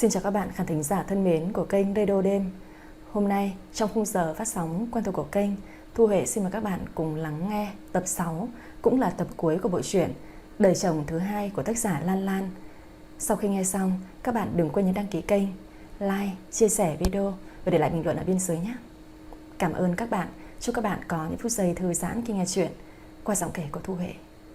Xin chào các bạn khán thính giả thân mến của kênh Radio Đêm. Hôm nay trong khung giờ phát sóng quen thuộc của kênh, Thu Huệ xin mời các bạn cùng lắng nghe tập 6, cũng là tập cuối của bộ truyện Đời chồng thứ hai của tác giả Lan Lan. Sau khi nghe xong, các bạn đừng quên nhấn đăng ký kênh, like, chia sẻ video và để lại bình luận ở bên dưới nhé. Cảm ơn các bạn. Chúc các bạn có những phút giây thư giãn khi nghe chuyện qua giọng kể của Thu Huệ.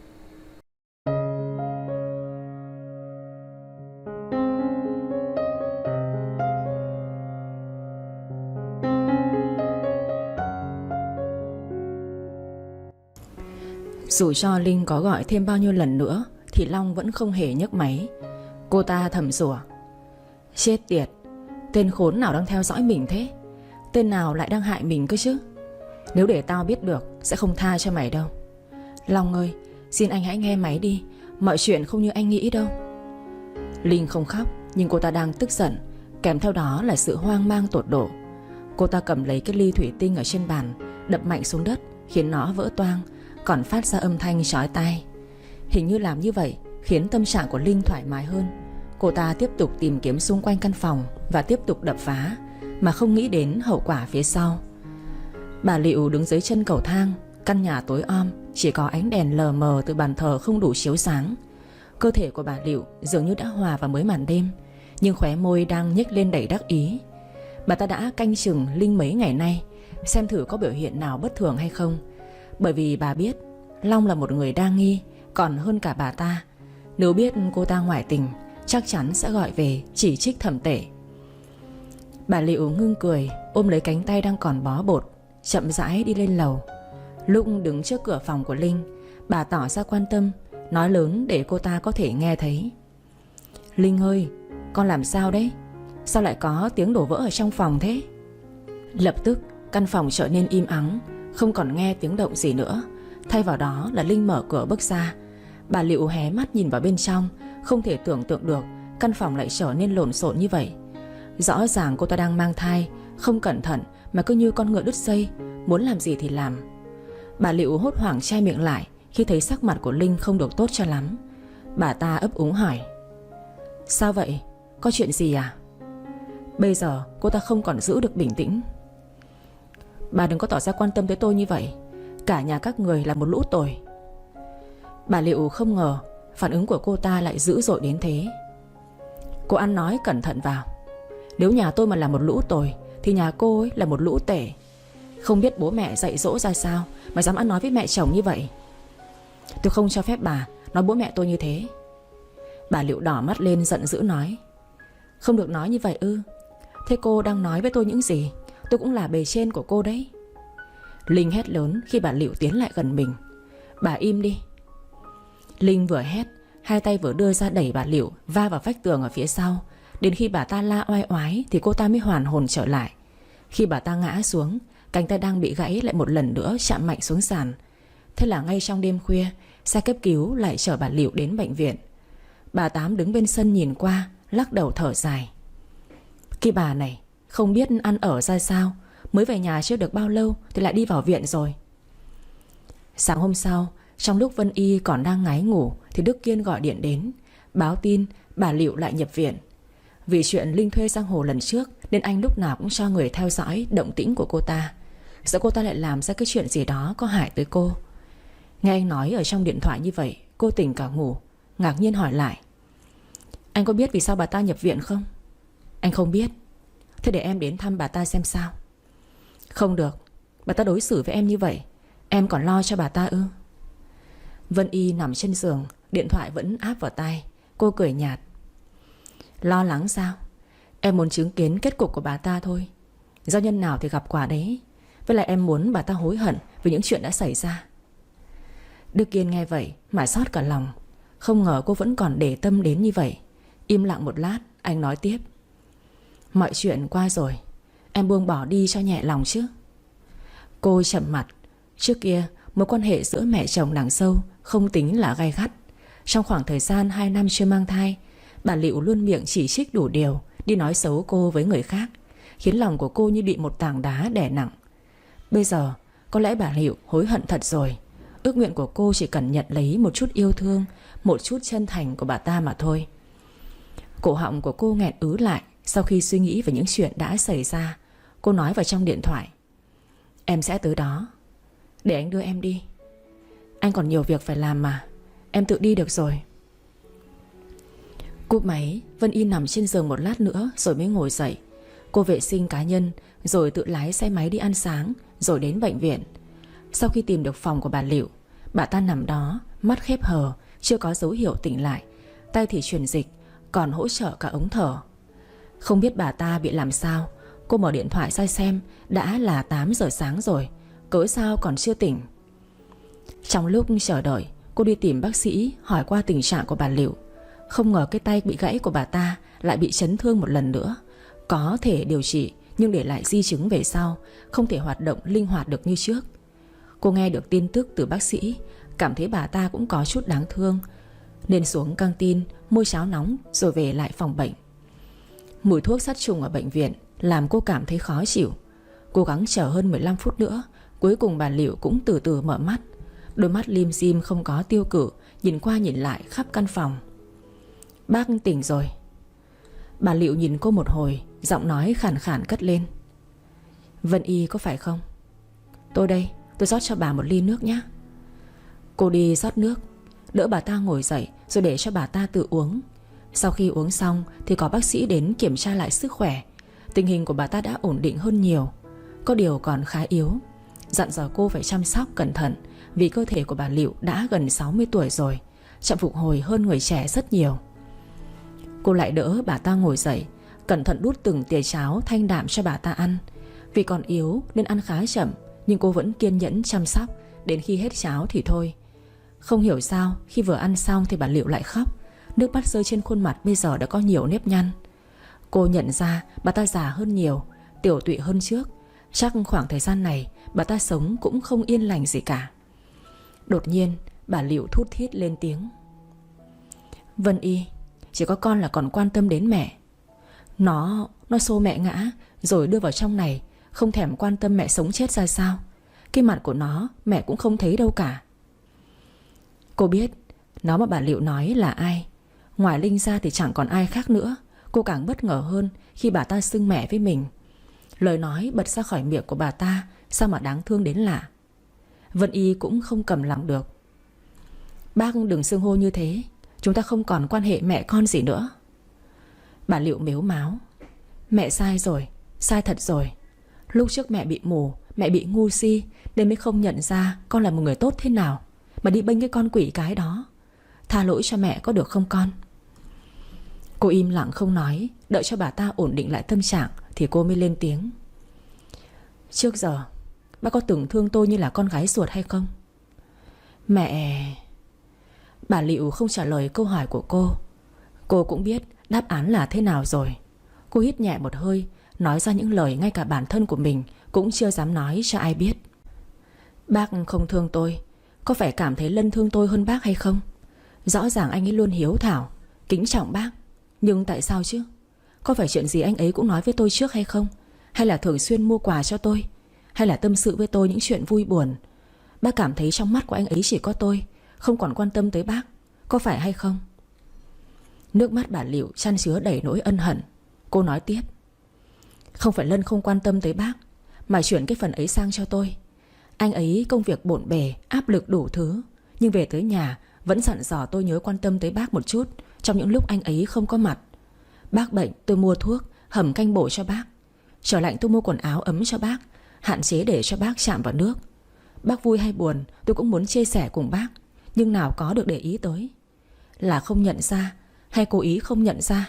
Dù cho Linh có gọi thêm bao nhiêu lần nữa thì Long vẫn không hề nhấc máy. Cô ta thầm rủa: chết tiệt, tên khốn nào đang theo dõi mình thế? Tên nào lại đang hại mình cơ chứ? Nếu để tao biết được sẽ không tha cho mày đâu. Long ơi, xin anh hãy nghe máy đi. Mọi chuyện không như anh nghĩ đâu. Linh không khóc, nhưng cô ta đang tức giận, kèm theo đó là sự hoang mang tột độ. Cô ta cầm lấy cái ly thủy tinh ở trên bàn, đập mạnh xuống đất khiến nó vỡ toang, còn phát ra âm thanh chói tai. Hình như làm như vậy khiến tâm trạng của Linh thoải mái hơn. Cô ta tiếp tục tìm kiếm xung quanh căn phòng và tiếp tục đập phá, mà không nghĩ đến hậu quả phía sau. Bà Liệu đứng dưới chân cầu thang. Căn nhà tối om, chỉ có ánh đèn lờ mờ từ bàn thờ không đủ chiếu sáng. Cơ thể của bà Liệu dường như đã hòa vào mới màn đêm, nhưng khóe môi đang nhếch lên đầy đắc ý. Bà ta đã canh chừng Linh mấy ngày nay, xem thử có biểu hiện nào bất thường hay không. Bởi vì bà biết Long là một người đa nghi còn hơn cả bà ta. Nếu biết cô ta ngoại tình, chắc chắn sẽ gọi về chỉ trích thậm tệ. Bà Liệu ngưng cười, ôm lấy cánh tay đang còn bó bột, chậm rãi đi lên lầu. Lúc đứng trước cửa phòng của Linh, bà tỏ ra quan tâm, nói lớn để cô ta có thể nghe thấy: Linh ơi, con làm sao đấy? Sao lại có tiếng đổ vỡ ở trong phòng thế? Lập tức căn phòng trở nên im ắng, không còn nghe tiếng động gì nữa. Thay vào đó là Linh mở cửa bước ra. Bà Liệu hé mắt nhìn vào bên trong, không thể tưởng tượng được căn phòng lại trở nên lộn xộn như vậy. Rõ ràng cô ta đang mang thai, không cẩn thận mà cứ như con ngựa đứt dây, muốn làm gì thì làm. Bà Liệu hốt hoảng che miệng lại khi thấy sắc mặt của Linh không được tốt cho lắm. Bà ta ấp úng hỏi: sao vậy? Có chuyện gì à? Bây giờ cô ta không còn giữ được bình tĩnh. Bà đừng có tỏ ra quan tâm tới tôi như vậy. Cả nhà các người là một lũ tồi. Bà Liệu không ngờ phản ứng của cô ta lại dữ dội đến thế. Cô ăn nói cẩn thận vào. Nếu nhà tôi mà là một lũ tồi thì nhà cô ấy là một lũ tể. Không biết bố mẹ dạy dỗ ra sao mà dám ăn nói với mẹ chồng như vậy. Tôi không cho phép bà nói bố mẹ tôi như thế. Bà Liệu đỏ mắt lên giận dữ nói: không được nói như vậy ư? Thế cô đang nói với tôi những gì? Tôi cũng là bề trên của cô đấy. Linh hét lớn khi bà Liệu tiến lại gần mình: bà im đi. Linh vừa hét, hai tay vừa đưa ra đẩy bà Liệu va vào vách tường ở phía sau. Đến khi bà ta la oai oái thì cô ta mới hoàn hồn trở lại. Khi bà ta ngã xuống, cánh tay đang bị gãy lại một lần nữa chạm mạnh xuống sàn. Thế là ngay trong đêm khuya, xe cấp cứu lại chở bà Liệu đến bệnh viện. Bà Tám đứng bên sân nhìn qua, lắc đầu thở dài. Cái bà này không biết ăn ở ra sao, mới về nhà chưa được bao lâu thì lại đi vào viện rồi. Sáng hôm sau, trong lúc Vân Y còn đang ngái ngủ thì Đức Kiên gọi điện đến, báo tin bà Liệu lại nhập viện. Vì chuyện Linh thuê giang hồ lần trước nên anh lúc nào cũng cho người theo dõi động tĩnh của cô ta, sợ cô ta lại làm ra cái chuyện gì đó có hại tới cô. Nghe anh nói ở trong điện thoại như vậy, cô tỉnh cả ngủ, ngạc nhiên hỏi lại: anh có biết vì sao bà ta nhập viện không? Anh không biết. Thế để em đến thăm bà ta xem sao. Không được, bà ta đối xử với em như vậy, em còn lo cho bà ta ư? Vân Y nằm trên giường, điện thoại vẫn áp vào tai. Cô cười nhạt: lo lắng sao? Em muốn chứng kiến kết cục của bà ta thôi. Do nhân nào thì gặp quả đấy. Với lại em muốn bà ta hối hận vì những chuyện đã xảy ra. Đức Kiên nghe vậy mà xót cả lòng. Không ngờ cô vẫn còn để tâm đến như vậy. Im lặng một lát, anh nói tiếp: mọi chuyện qua rồi, em buông bỏ đi cho nhẹ lòng chứ. Cô chậm mặt. Trước kia mối quan hệ giữa mẹ chồng nàng dâu không tính là gay gắt. Trong khoảng thời gian 2 năm chưa mang thai, bà Liệu luôn miệng chỉ trích đủ điều, đi nói xấu cô với người khác, khiến lòng của cô như bị một tảng đá đè nặng. Bây giờ có lẽ bà Liệu hối hận thật rồi. Ước nguyện của cô chỉ cần nhận lấy một chút yêu thương, một chút chân thành của bà ta mà thôi. Cổ họng của cô nghẹn ứ lại sau khi suy nghĩ về những chuyện đã xảy ra. Cô nói vào trong điện thoại: Em sẽ tới đó. Để anh đưa em đi. Anh còn nhiều việc phải làm mà. Em tự đi được rồi. Cúp máy, Vân Y nằm trên giường một lát nữa rồi mới ngồi dậy. Cô vệ sinh cá nhân rồi tự lái xe máy đi ăn sáng, rồi đến bệnh viện. Sau khi tìm được phòng của bà Liệu, bà ta nằm đó, mắt khép hờ, chưa có dấu hiệu tỉnh lại. Tay thì truyền dịch, còn hỗ trợ cả ống thở. Không biết bà ta bị làm sao. Cô mở điện thoại ra xem, đã là 8 giờ sáng rồi, cớ sao còn chưa tỉnh. Trong lúc chờ đợi, cô đi tìm bác sĩ hỏi qua tình trạng của bà Liệu. Không ngờ cái tay bị gãy của bà ta lại bị chấn thương một lần nữa. Có thể điều trị nhưng để lại di chứng về sau, không thể hoạt động linh hoạt được như trước. Cô nghe được tin tức từ bác sĩ, cảm thấy bà ta cũng có chút đáng thương, nên xuống căng tin mua cháo nóng rồi về lại phòng bệnh. Mùi thuốc sát trùng ở bệnh viện làm cô cảm thấy khó chịu. Cố gắng chờ hơn 15 phút nữa, cuối cùng bà Liệu cũng từ từ mở mắt. Đôi mắt lim dim không có tiêu cự, nhìn qua nhìn lại khắp căn phòng. Bác tỉnh rồi. Bà Liệu nhìn cô một hồi, giọng nói khàn khàn cất lên: Vân Y có phải không? Tôi đây, tôi rót cho bà một ly nước nhé. Cô đi rót nước, đỡ bà ta ngồi dậy rồi để cho bà ta tự uống. Sau khi uống xong thì có bác sĩ đến kiểm tra lại sức khỏe. Tình hình của bà ta đã ổn định hơn nhiều, có điều còn khá yếu. Dặn dò cô phải chăm sóc cẩn thận, vì cơ thể của bà Liệu đã gần 60 tuổi rồi, chậm phục hồi hơn người trẻ rất nhiều. Cô lại đỡ bà ta ngồi dậy, cẩn thận đút từng thìa cháo thanh đạm cho bà ta ăn. Vì còn yếu nên ăn khá chậm, nhưng cô vẫn kiên nhẫn chăm sóc đến khi hết cháo thì thôi. Không hiểu sao khi vừa ăn xong thì bà Liệu lại khóc. Nước mắt rơi trên khuôn mặt bây giờ đã có nhiều nếp nhăn. Cô nhận ra bà ta già hơn nhiều, tiểu tụy hơn trước. Chắc khoảng thời gian này bà ta sống cũng không yên lành gì cả. Đột nhiên bà Liệu thút thít lên tiếng: Vân Y, chỉ có con là còn quan tâm đến mẹ. Nó xô mẹ ngã rồi đưa vào trong này, không thèm quan tâm mẹ sống chết ra sao. Cái mặt của nó mẹ cũng không thấy đâu cả. Cô biết nó mà bà Liệu nói là ai. Ngoài Linh ra thì chẳng còn ai khác nữa. Cô càng bất ngờ hơn khi bà ta xưng mẹ với mình. Lời nói bật ra khỏi miệng của bà ta sao mà đáng thương đến lạ. Vân Y cũng không cầm lòng được. Bác đừng xưng hô như thế, chúng ta không còn quan hệ mẹ con gì nữa. Bà Liệu mếu máo: Mẹ sai rồi, sai thật rồi. Lúc trước mẹ bị mù, mẹ bị ngu si, nên mới không nhận ra con là một người tốt thế nào, mà đi bênh cái con quỷ cái đó. Tha lỗi cho mẹ có được không con? Cô im lặng không nói, đợi cho bà ta ổn định lại tâm trạng thì cô mới lên tiếng: Trước giờ bác có từng thương tôi như là con gái ruột hay không? Mẹ... Bà Liệu không trả lời câu hỏi của cô. Cô cũng biết đáp án là thế nào rồi. Cô hít nhẹ một hơi, nói ra những lời ngay cả bản thân của mình cũng chưa dám nói cho ai biết. Bác không thương tôi, có phải cảm thấy Lân thương tôi hơn bác hay không? Rõ ràng anh ấy luôn hiếu thảo, kính trọng bác, nhưng tại sao chứ? Có phải chuyện gì anh ấy cũng nói với tôi trước hay không? Hay là thường xuyên mua quà cho tôi? Hay là tâm sự với tôi những chuyện vui buồn? Bác cảm thấy trong mắt của anh ấy chỉ có tôi, không còn quan tâm tới bác, có phải hay không? Nước mắt bà Liệu chan chứa đầy nỗi ân hận. Cô nói tiếp: Không phải Lân không quan tâm tới bác, mà chuyển cái phần ấy sang cho tôi. Anh ấy công việc bộn bề, áp lực đủ thứ, nhưng về tới nhà vẫn dặn dò tôi nhớ quan tâm tới bác một chút trong những lúc anh ấy không có mặt. Bác bệnh tôi mua thuốc, hầm canh bổ cho bác. Trở lạnh tôi mua quần áo ấm cho bác, hạn chế để cho bác chạm vào nước. Bác vui hay buồn tôi cũng muốn chia sẻ cùng bác, nhưng nào có được để ý tới. Là không nhận ra hay cố ý không nhận ra?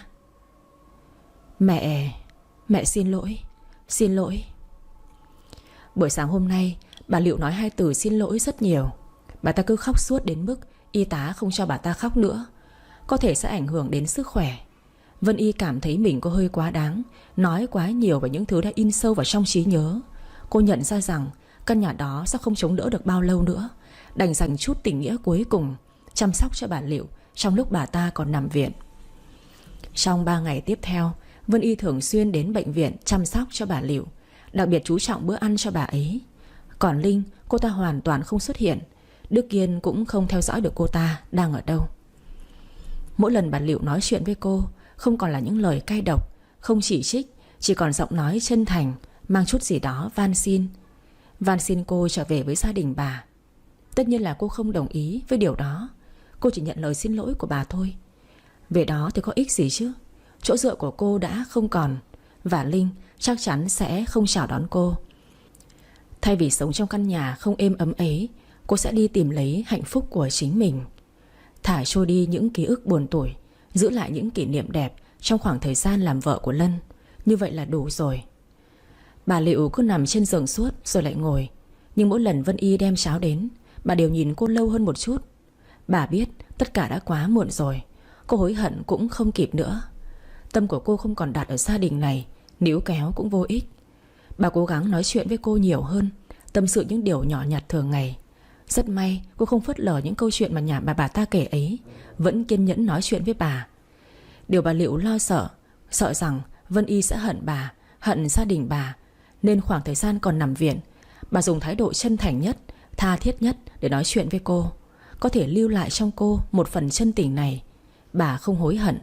Mẹ xin lỗi, xin lỗi. Buổi sáng hôm nay bà Liệu nói 2 từ xin lỗi rất nhiều. Bà ta cứ khóc suốt đến mức y tá không cho bà ta khóc nữa, có thể sẽ ảnh hưởng đến sức khỏe. Vân Y cảm thấy mình có hơi quá đáng, nói quá nhiều về những thứ đã in sâu vào trong trí nhớ. Cô nhận ra rằng căn nhà đó sẽ không chống đỡ được bao lâu nữa, đành dành chút tình nghĩa cuối cùng chăm sóc cho bà Liệu trong lúc bà ta còn nằm viện. Trong 3 ngày tiếp theo, Vân Y thường xuyên đến bệnh viện chăm sóc cho bà Liệu, đặc biệt chú trọng bữa ăn cho bà ấy. Còn Linh, cô ta hoàn toàn không xuất hiện. Đức Kiên cũng không theo dõi được cô ta đang ở đâu. Mỗi lần bà Liệu nói chuyện với cô, không còn là những lời cay độc, không chỉ trích, chỉ còn giọng nói chân thành, mang chút gì đó van xin. Van xin cô trở về với gia đình bà. Tất nhiên là cô không đồng ý với điều đó. Cô chỉ nhận lời xin lỗi của bà thôi. Về đó thì có ích gì chứ. Chỗ dựa của cô đã không còn, và Linh chắc chắn sẽ không chào đón cô. Thay vì sống trong căn nhà không êm ấm ấy, cô sẽ đi tìm lấy hạnh phúc của chính mình. Thả trôi đi những ký ức buồn tủi, giữ lại những kỷ niệm đẹp trong khoảng thời gian làm vợ của Lân. Như vậy là đủ rồi. Bà Liệu cứ nằm trên giường suốt rồi lại ngồi. Nhưng mỗi lần Vân Y đem cháo đến, bà đều nhìn cô lâu hơn một chút. Bà biết tất cả đã quá muộn rồi. Cô hối hận cũng không kịp nữa. Tâm của cô không còn đặt ở gia đình này, níu kéo cũng vô ích. Bà cố gắng nói chuyện với cô nhiều hơn, tâm sự những điều nhỏ nhặt thường ngày. Rất may cô không phớt lờ những câu chuyện mà nhà bà ta kể ấy, vẫn kiên nhẫn nói chuyện với bà. Điều bà Liệu lo sợ, sợ rằng Vân Y sẽ hận bà, hận gia đình bà, nên khoảng thời gian còn nằm viện, bà dùng thái độ chân thành nhất, tha thiết nhất để nói chuyện với cô. Có thể lưu lại trong cô một phần chân tình này. Bà không hối hận.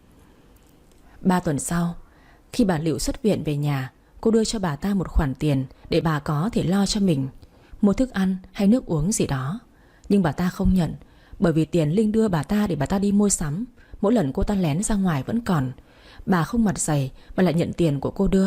3 tuần sau, khi bà Liệu xuất viện về nhà, cô đưa cho bà ta một khoản tiền để bà có thể lo cho mình, mua thức ăn hay nước uống gì đó. Nhưng bà ta không nhận, bởi vì tiền Linh đưa bà ta để bà ta đi mua sắm, mỗi lần cô ta lén ra ngoài vẫn còn. Bà không mặt dày mà lại nhận tiền của cô đưa.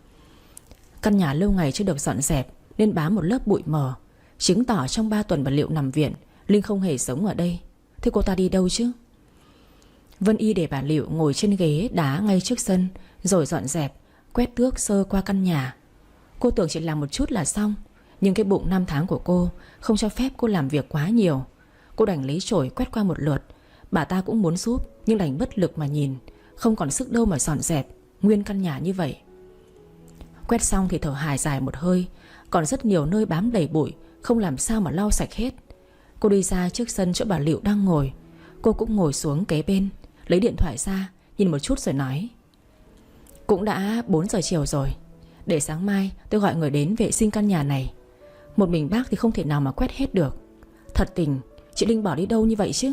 Căn nhà lâu ngày chưa được dọn dẹp nên bám một lớp bụi mờ, chứng tỏ trong 3 tuần bà Liệu nằm viện, Linh không hề sống ở đây. Thế cô ta đi đâu chứ? Vân Y để bà Liệu ngồi trên ghế đá ngay trước sân, rồi dọn dẹp, quét tước sơ qua căn nhà. Cô tưởng chỉ làm một chút là xong, nhưng cái bụng 5 tháng của cô không cho phép cô làm việc quá nhiều. Cô đành lấy chổi quét qua một lượt. Bà ta cũng muốn giúp, nhưng đành bất lực mà nhìn, không còn sức đâu mà dọn dẹp nguyên căn nhà như vậy. Quét xong thì thở hài dài một hơi. Còn rất nhiều nơi bám đầy bụi, không làm sao mà lau sạch hết. Cô đi ra trước sân chỗ bà Liệu đang ngồi. Cô cũng ngồi xuống kế bên, lấy điện thoại ra, nhìn một chút rồi nói: cũng đã 4 giờ chiều rồi, để sáng mai tôi gọi người đến vệ sinh căn nhà này. Một mình bác thì không thể nào mà quét hết được. Thật tình, chị Linh bỏ đi đâu như vậy chứ?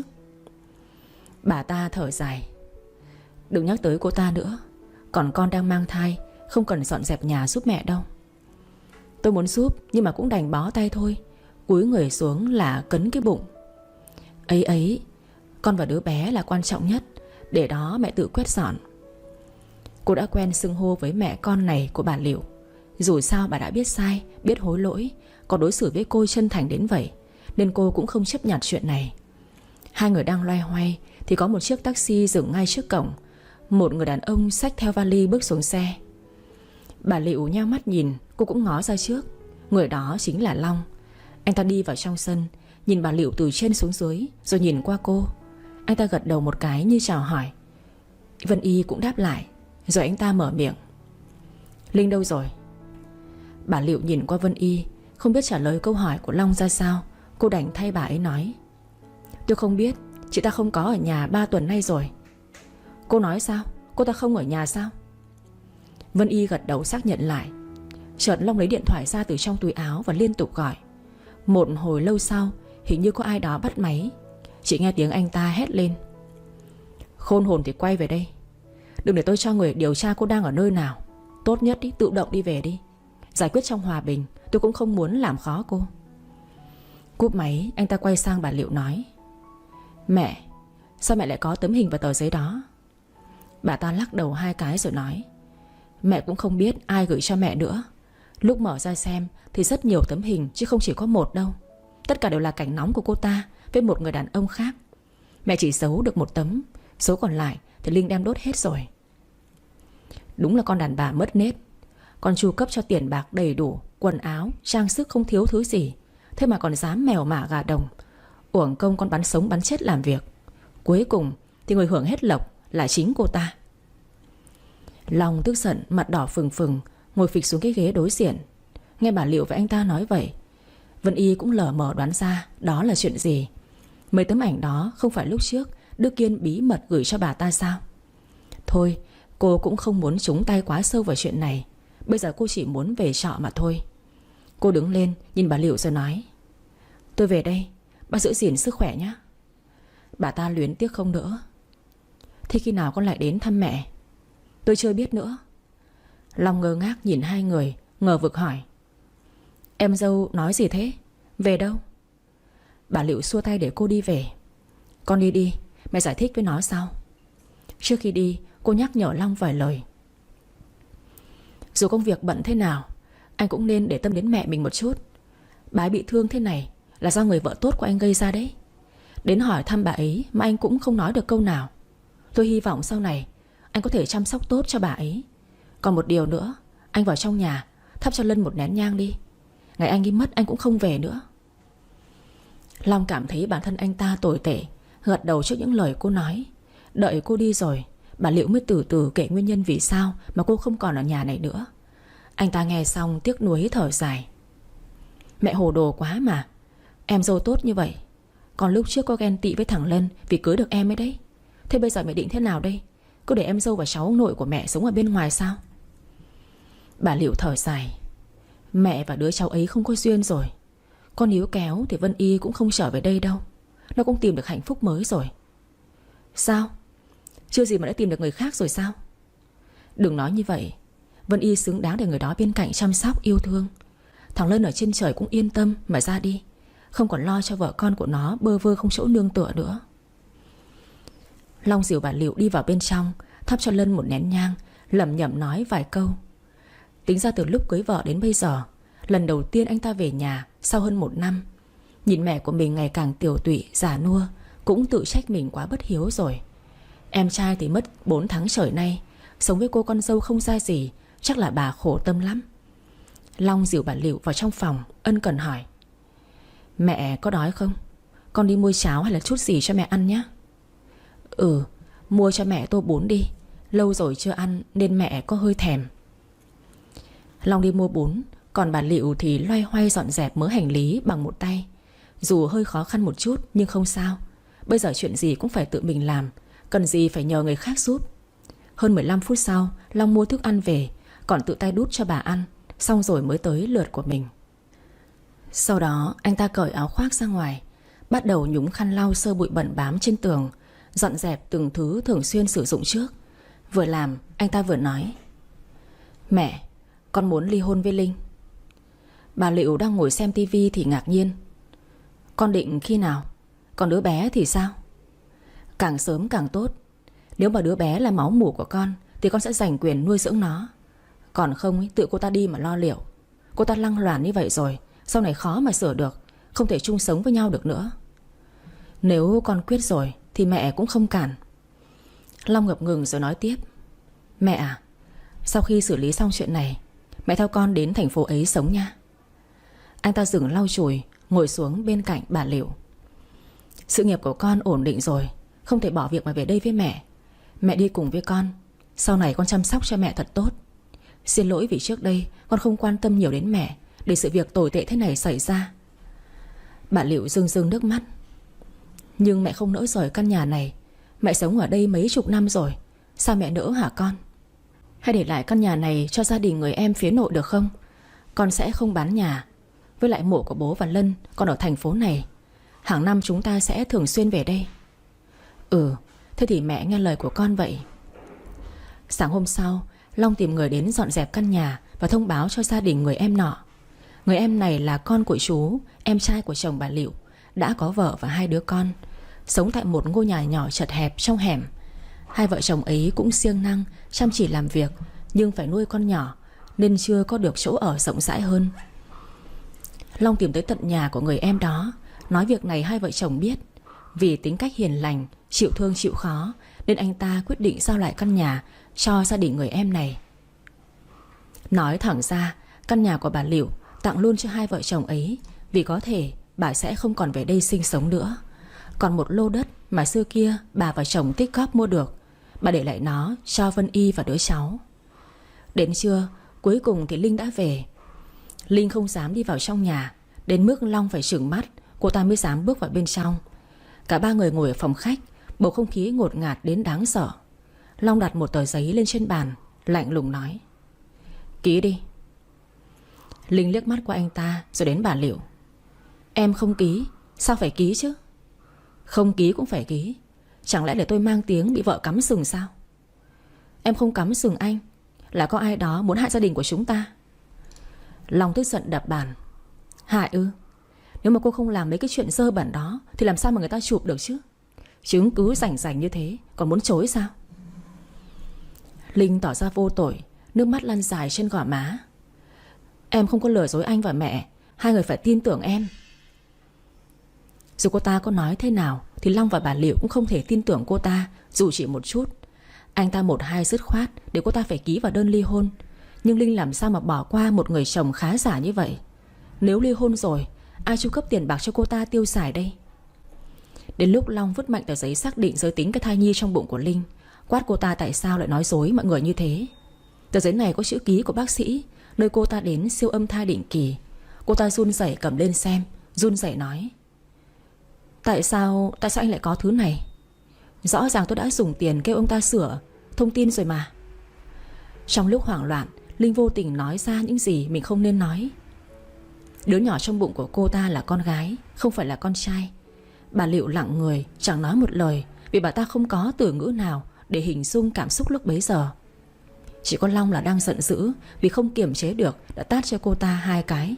Bà ta thở dài: đừng nhắc tới cô ta nữa. Còn con đang mang thai, không cần dọn dẹp nhà giúp mẹ đâu. Tôi muốn giúp nhưng mà cũng đành bó tay thôi. Cúi người xuống là cấn cái bụng. Ấy, con và đứa bé là quan trọng nhất, để đó mẹ tự quét dọn. Cô đã quen xưng hô với mẹ con này của bà Liệu. Dù sao bà đã biết sai, biết hối lỗi, có đối xử với cô chân thành đến vậy, nên cô cũng không chấp nhận chuyện này. Hai người đang loay hoay thì có một chiếc taxi dừng ngay trước cổng. Một người đàn ông xách theo vali bước xuống xe. Bà Liệu nheo mắt nhìn, cô cũng ngó ra trước. Người đó chính là Long. Anh ta đi vào trong sân, nhìn bà Liệu từ trên xuống dưới, rồi nhìn qua cô. Anh ta gật đầu một cái như chào hỏi. Vân Y cũng đáp lại. Rồi anh ta mở miệng: Linh đâu rồi? Bà Liệu nhìn qua Vân Y, không biết trả lời câu hỏi của Long ra sao. Cô đành thay bà ấy nói: tôi không biết, chị ta không có ở nhà 3 tuần nay rồi. Cô nói sao? Cô ta không ở nhà sao? Vân Y gật đầu xác nhận lại. Chợt Long lấy điện thoại ra từ trong túi áo và liên tục gọi. Một hồi lâu sau, hình như có ai đó bắt máy. Chị nghe tiếng anh ta hét lên: khôn hồn thì quay về đây. Đừng để tôi cho người điều tra cô đang ở nơi nào. Tốt nhất đi, tự động đi về đi. Giải quyết trong hòa bình, tôi cũng không muốn làm khó cô. Cúp máy, anh ta quay sang bà Liệu nói: mẹ, sao mẹ lại có tấm hình và tờ giấy đó? Bà ta lắc đầu 2 cái rồi nói: mẹ cũng không biết ai gửi cho mẹ nữa. Lúc mở ra xem thì rất nhiều tấm hình, chứ không chỉ có một đâu. Tất cả đều là cảnh nóng của cô ta với một người đàn ông khác. Mẹ chỉ giấu được một tấm, số còn lại thì Linh đem đốt hết rồi. Đúng là con đàn bà mất nết. Con chu cấp cho tiền bạc đầy đủ, quần áo, trang sức không thiếu thứ gì, thế mà còn dám mèo mả gà đồng. Uổng công con bắn sống bắn chết làm việc. Cuối cùng thì người hưởng hết lộc là chính cô ta. Long tức giận, mặt đỏ phừng phừng, ngồi phịch xuống cái ghế đối diện. Nghe bà Liệu và anh ta nói vậy, Vân Y cũng lờ mờ đoán ra đó là chuyện gì. Mấy tấm ảnh đó không phải lúc trước Đức Kiên bí mật gửi cho bà ta sao? Thôi, cô cũng không muốn trúng tay quá sâu vào chuyện này. Bây giờ cô chỉ muốn về trọ mà thôi. Cô đứng lên nhìn bà Liệu rồi nói: tôi về đây, bác giữ gìn sức khỏe nhé. Bà ta luyến tiếc không đỡ: Thì khi nào con lại đến thăm mẹ? Tôi chưa biết nữa. Long ngơ ngác nhìn hai người, ngờ vực hỏi: Em dâu nói gì thế? Về đâu? Bà Liệu xua tay để cô đi về. Con đi đi, mẹ giải thích với nó sau. Trước khi đi, cô nhắc nhở Long vài lời. Dù công việc bận thế nào, anh cũng nên để tâm đến mẹ mình một chút. Bà ấy bị thương thế này là do người vợ tốt của anh gây ra đấy. Đến hỏi thăm bà ấy mà anh cũng không nói được câu nào. Tôi hy vọng sau này anh có thể chăm sóc tốt cho bà ấy. Còn một điều nữa, anh vào trong nhà thắp cho Lân một nén nhang đi. Ngày anh đi mất anh cũng không về nữa. Long cảm thấy bản thân anh ta tồi tệ, gật đầu trước những lời cô nói. Đợi cô đi rồi, bà Liệu mới từ từ kể nguyên nhân vì sao mà cô không còn ở nhà này nữa. Anh ta nghe xong tiếc nuối thở dài. Mẹ hồ đồ quá mà. Em dâu tốt như vậy, còn lúc trước có ghen tị với thằng Lân vì cưới được em ấy đấy. Thế bây giờ mẹ định thế nào đây? Cứ để em dâu và cháu ông nội của mẹ sống ở bên ngoài sao? Bà Liệu thở dài. Mẹ và đứa cháu ấy không có duyên rồi. Con níu kéo thì Vân Y cũng không trở về đây đâu. Nó cũng tìm được hạnh phúc mới rồi. Sao? Chưa gì mà đã tìm được người khác rồi sao? Đừng nói như vậy. Vân Y xứng đáng để người đó bên cạnh chăm sóc yêu thương. Thằng Lân ở trên trời cũng yên tâm mà ra đi, không còn lo cho vợ con của nó bơ vơ không chỗ nương tựa nữa. Long dìu bà Liệu đi vào bên trong, thắp cho Lân một nén nhang, lẩm nhẩm nói vài câu. Tính ra từ lúc cưới vợ đến bây giờ, lần đầu tiên anh ta về nhà sau hơn 1 năm. Nhìn mẹ của mình ngày càng tiều tụy, già nua, cũng tự trách mình quá bất hiếu rồi. Em trai thì mất 4 tháng trời nay, sống với cô con dâu không ra gì, chắc là bà khổ tâm lắm. Long dìu bà Liệu vào trong phòng, ân cần hỏi: Mẹ có đói không? Con đi mua cháo hay là chút gì cho mẹ ăn nhé. Mua cho mẹ tô bún đi. Lâu rồi chưa ăn nên mẹ có hơi thèm. Long đi mua bún, còn bà Liệu thì loay hoay dọn dẹp mớ hành lý bằng một tay. Dù hơi khó khăn một chút nhưng không sao. Bây giờ chuyện gì cũng phải tự mình làm, cần gì phải nhờ người khác giúp. Hơn 15 phút sau, Long mua thức ăn về, còn tự tay đút cho bà ăn. Xong rồi mới tới lượt của mình. Sau đó anh ta cởi áo khoác ra ngoài, bắt đầu nhúng khăn lau sơ bụi bẩn bám trên tường, dọn dẹp từng thứ thường xuyên sử dụng trước. Vừa làm anh ta vừa nói: Mẹ, con muốn ly hôn với Linh. Bà Liệu đang ngồi xem tivi thì ngạc nhiên: Con định khi nào? Còn đứa bé thì sao? Càng sớm càng tốt. Nếu mà đứa bé là máu mủ của con thì con sẽ giành quyền nuôi dưỡng nó. Còn không tự cô ta đi mà lo liệu. Cô ta lăng loàn như vậy rồi, sau này khó mà sửa được, không thể chung sống với nhau được nữa. Nếu con quyết rồi thì mẹ cũng không cản. Long ngập ngừng rồi nói tiếp: Mẹ à, sau khi xử lý xong chuyện này, mẹ theo con đến thành phố ấy sống nha. Anh ta dừng lau chùi, ngồi xuống bên cạnh bà Liệu. Sự nghiệp của con ổn định rồi, không thể bỏ việc mà về đây với mẹ. Mẹ đi cùng với con. Sau này con chăm sóc cho mẹ thật tốt. Xin lỗi vì trước đây con không quan tâm nhiều đến mẹ, để sự việc tồi tệ thế này xảy ra. Bà Liệu rưng rưng nước mắt. Nhưng mẹ không nỡ rời căn nhà này. Mẹ sống ở đây mấy chục năm rồi, sao mẹ nỡ hả con? Hay để lại căn nhà này cho gia đình người em phía nội được không? Con sẽ không bán nhà. Với lại mộ của bố và Lân còn ở thành phố này. Hàng năm chúng ta sẽ thường xuyên về đây. Thế thì mẹ nghe lời của con vậy. Sáng hôm sau, Long tìm người đến dọn dẹp căn nhà và thông báo cho gia đình người em nọ. Người em này là con của chú, em trai của chồng bà Liệu, đã có vợ và 2 đứa con, sống tại một ngôi nhà nhỏ chật hẹp trong hẻm. Hai vợ chồng ấy cũng siêng năng, chăm chỉ làm việc, nhưng phải nuôi con nhỏ nên chưa có được chỗ ở rộng rãi hơn. Long tìm tới tận nhà của người em đó, nói việc này hai vợ chồng biết. Vì tính cách hiền lành, chịu thương chịu khó, nên anh ta quyết định giao lại căn nhà cho gia đình người em này. Nói thẳng ra, căn nhà của bà Liệu tặng luôn cho hai vợ chồng ấy, vì có thể bà sẽ không còn về đây sinh sống nữa. Còn một lô đất mà xưa kia bà và chồng tích góp mua được, bà để lại nó cho Vân Y và đứa cháu. Đến trưa, cuối cùng thì Linh đã về. Linh không dám đi vào trong nhà, đến mức Long phải trừng mắt, cô ta mới dám bước vào bên trong. Cả 3 người ngồi ở phòng khách, bầu không khí ngột ngạt đến đáng sợ. Long đặt một tờ giấy lên trên bàn, lạnh lùng nói: Ký đi. Linh liếc mắt qua anh ta rồi đến bà Liệu. Em không ký. Sao phải ký chứ? Không ký cũng phải ký. Chẳng lẽ để tôi mang tiếng bị vợ cắm sừng sao? Em không cắm sừng anh, là có ai đó muốn hại gia đình của chúng ta. Long tức giận đập bàn. Hại ư? Nếu mà cô không làm mấy cái chuyện dơ bẩn đó thì làm sao mà người ta chụp được chứ? Chứng cứ rành rành như thế còn muốn chối sao? Linh tỏ ra vô tội, nước mắt lăn dài trên gò má. Em không có lừa dối anh và mẹ, hai người phải tin tưởng em. Dù cô ta có nói thế nào thì Long và bà Liệu cũng không thể tin tưởng cô ta dù chỉ một chút. Anh ta một hai dứt khoát để cô ta phải ký vào đơn ly hôn. Nhưng Linh làm sao mà bỏ qua một người chồng khá giả như vậy? Nếu ly hôn rồi, ai chu cấp tiền bạc cho cô ta tiêu xài đây? Đến lúc Long vứt mạnh tờ giấy xác định giới tính cái thai nhi trong bụng của Linh, quát cô ta tại sao lại nói dối mọi người như thế. Tờ giấy này có chữ ký của bác sĩ nơi cô ta đến siêu âm thai định kỳ. Cô ta run rẩy cầm lên xem, run rẩy nói: Tại sao anh lại có thứ này? Rõ ràng tôi đã dùng tiền kêu ông ta sửa thông tin rồi mà. Trong lúc hoảng loạn, Linh vô tình nói ra những gì mình không nên nói. Đứa nhỏ trong bụng của cô ta là con gái, không phải là con trai. Bà Liệu lặng người, chẳng nói một lời, vì bà ta không có từ ngữ nào để hình dung cảm xúc lúc bấy giờ. Chỉ có Long là đang giận dữ vì không kiềm chế được, đã tát cho cô ta hai cái.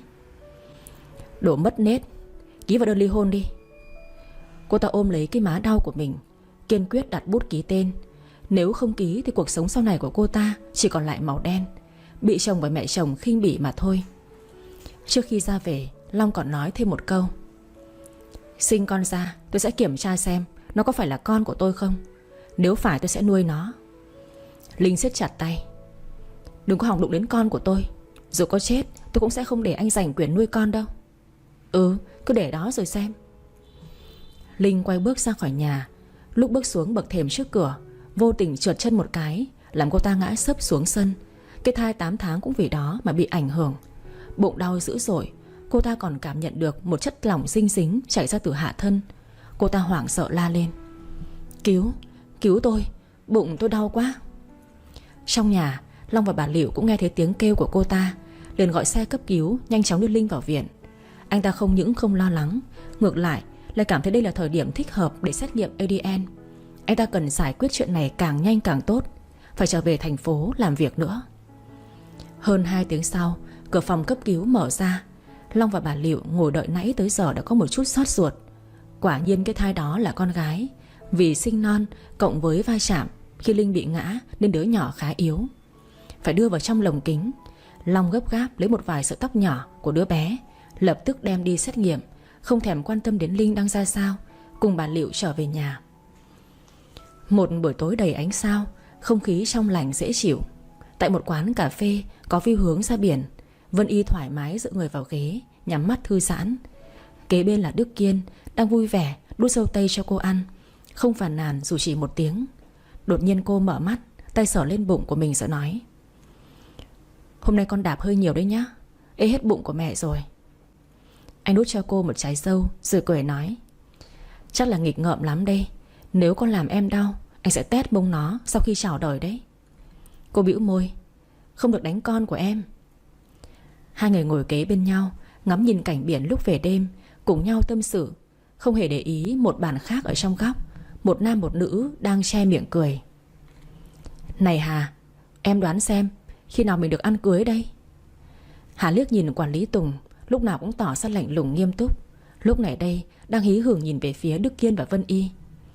Đồ mất nết, ký vào đơn ly hôn đi. Cô ta ôm lấy cái má đau của mình, kiên quyết đặt bút ký tên. Nếu không ký thì cuộc sống sau này của cô ta chỉ còn lại màu đen, bị chồng và mẹ chồng khinh bỉ mà thôi. Trước khi ra về, Long còn nói thêm một câu: Sinh con ra tôi sẽ kiểm tra xem nó có phải là con của tôi không. Nếu phải tôi sẽ nuôi nó. Linh siết chặt tay: Đừng có hòng đụng đến con của tôi. Dù có chết tôi cũng sẽ không để anh giành quyền nuôi con đâu. Cứ để đó rồi xem. Linh quay bước ra khỏi nhà. Lúc bước xuống bậc thềm trước cửa, vô tình trượt chân một cái, làm cô ta ngã sấp xuống sân. Cái thai 8 tháng cũng vì đó mà bị ảnh hưởng. Bụng đau dữ dội. Cô ta còn cảm nhận được một chất lỏng dinh dính chảy ra từ hạ thân. Cô ta hoảng sợ la lên: Cứu tôi, bụng tôi đau quá. Trong nhà, Long và bà Liệu cũng nghe thấy tiếng kêu của cô ta, liền gọi xe cấp cứu nhanh chóng đưa Linh vào viện. Anh ta không những không lo lắng, ngược lại lại cảm thấy đây là thời điểm thích hợp để xét nghiệm ADN. Anh ta cần giải quyết chuyện này càng nhanh càng tốt, phải trở về thành phố làm việc nữa. Hơn 2 tiếng sau, cửa phòng cấp cứu mở ra. Long và bà Liệu ngồi đợi nãy tới giờ đã có một chút xót ruột. Quả nhiên cái thai đó là con gái. Vì sinh non cộng với va chạm khi Linh bị ngã nên đứa nhỏ khá yếu, phải đưa vào trong lồng kính. Long gấp gáp lấy một vài sợi tóc nhỏ của đứa bé, lập tức đem đi xét nghiệm, không thèm quan tâm đến Linh đang ra sao, cùng bà Liệu trở về nhà. Một buổi tối đầy ánh sao, không khí trong lành dễ chịu. Tại một quán cà phê có view hướng ra biển, Vân Y thoải mái dựa người vào ghế, nhắm mắt thư giãn. Kế bên là Đức Kiên đang vui vẻ đút dâu tây cho cô ăn, không phàn nàn dù chỉ một tiếng. Đột nhiên cô mở mắt, tay sờ lên bụng của mình rồi nói: Hôm nay con đạp hơi nhiều đấy nhá, ê hết bụng của mẹ rồi. Anh đút cho cô một trái dâu rồi cười nói: Chắc là nghịch ngợm lắm đây. Nếu con làm em đau, anh sẽ tét mông nó sau khi chào đời đấy. Cô bĩu môi: Không được đánh con của em. Hai người ngồi kế bên nhau, ngắm nhìn cảnh biển lúc về đêm, cùng nhau tâm sự, không hề để ý một bàn khác ở trong góc, một nam một nữ đang che miệng cười. Này Hà, em đoán xem khi nào mình được ăn cưới đây? Hà liếc nhìn quản lý Tùng, lúc nào cũng tỏ ra lạnh lùng nghiêm túc, lúc này đây đang hí hửng nhìn về phía Đức Kiên và Vân Y.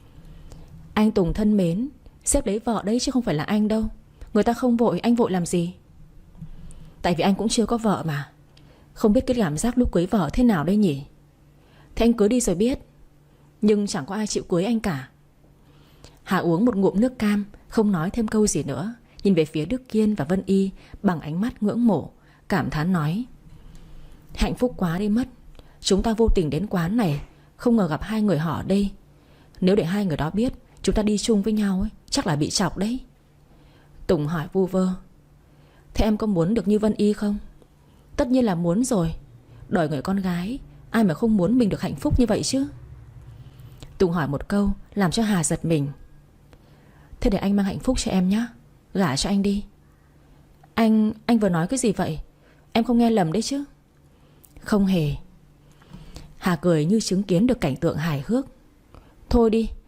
Anh Tùng thân mến, sếp lấy vợ đấy chứ không phải là anh đâu. Người ta không vội, anh vội làm gì? Tại vì anh cũng chưa có vợ mà. Không biết cái cảm giác lúc cưới vợ thế nào đây nhỉ? Thế anh cưới đi rồi biết. Nhưng chẳng có ai chịu cưới anh cả. Hà uống một ngụm nước cam, không nói thêm câu gì nữa, nhìn về phía Đức Kiên và Vân Y bằng ánh mắt ngưỡng mộ, cảm thán nói: Hạnh phúc quá đi mất. Chúng ta vô tình đến quán này, không ngờ gặp hai người họ ở đây. Nếu để hai người đó biết chúng ta đi chung với nhau ấy, chắc là bị chọc đấy. Tùng hỏi vu vơ: Thế em có muốn được như Vân Y không? Tất nhiên là muốn rồi. Đời người con gái, ai mà không muốn mình được hạnh phúc như vậy chứ. Tùng hỏi một câu làm cho Hà giật mình. Thế để anh mang hạnh phúc cho em nhé, gả cho anh đi. Anh vừa nói cái gì vậy? Em không nghe lầm đấy chứ? Không hề. Hà cười như chứng kiến được cảnh tượng hài hước. Thôi đi,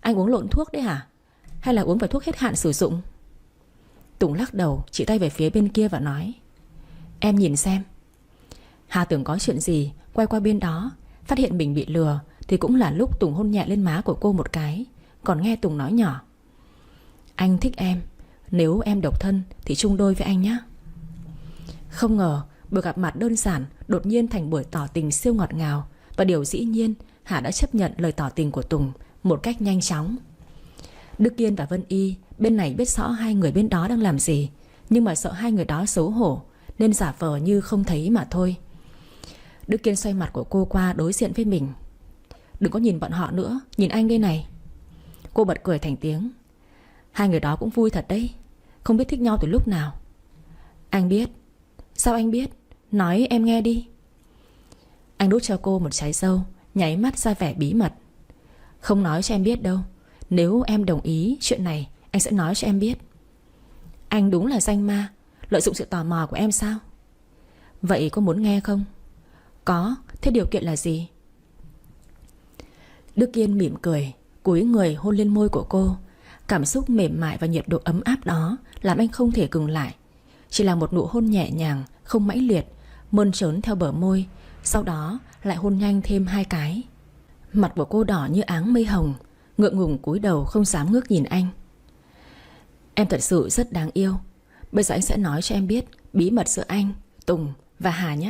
Anh uống lộn thuốc đấy hả? Hay là uống phải thuốc hết hạn sử dụng? Tùng lắc đầu, chỉ tay về phía bên kia và nói: Em nhìn xem. Hà tưởng có chuyện gì, quay qua bên đó, phát hiện mình bị lừa thì cũng là lúc Tùng hôn nhẹ lên má của cô một cái. Còn nghe Tùng nói nhỏ: Anh thích em, nếu em độc thân thì chung đôi với anh nhé. Không ngờ buổi gặp mặt đơn giản đột nhiên thành buổi tỏ tình siêu ngọt ngào. Và điều dĩ nhiên Hà đã chấp nhận lời tỏ tình của Tùng một cách nhanh chóng. Đức Kiên và Vân Y bên này biết rõ hai người bên đó đang làm gì, nhưng mà sợ hai người đó xấu hổ nên giả vờ như không thấy mà thôi. Đức Kiên xoay mặt của cô qua đối diện với mình: Đừng có nhìn bọn họ nữa, nhìn anh đây này. Cô bật cười thành tiếng: Hai người đó cũng vui thật đấy, không biết thích nhau từ lúc nào. Anh biết. Sao anh biết? Nói em nghe đi. Anh đút cho cô một trái dâu, nháy mắt ra vẻ bí mật: Không nói cho em biết đâu. Nếu em đồng ý chuyện này, anh sẽ nói cho em biết. Anh đúng là danh ma, lợi dụng sự tò mò của em sao? Vậy có muốn nghe không? Có, thế điều kiện là gì? Đức Kiên mỉm cười, cúi người hôn lên môi của cô. Cảm xúc mềm mại và nhiệt độ ấm áp đó làm anh không thể ngừng lại. Chỉ là một nụ hôn nhẹ nhàng, không mãnh liệt, mơn trớn theo bờ môi. Sau đó lại hôn nhanh thêm 2 cái. Mặt của cô đỏ như áng mây hồng, ngượng ngùng cúi đầu không dám ngước nhìn anh. Em thật sự rất đáng yêu. Bây giờ anh sẽ nói cho em biết bí mật giữa anh, Tùng và Hà nhé.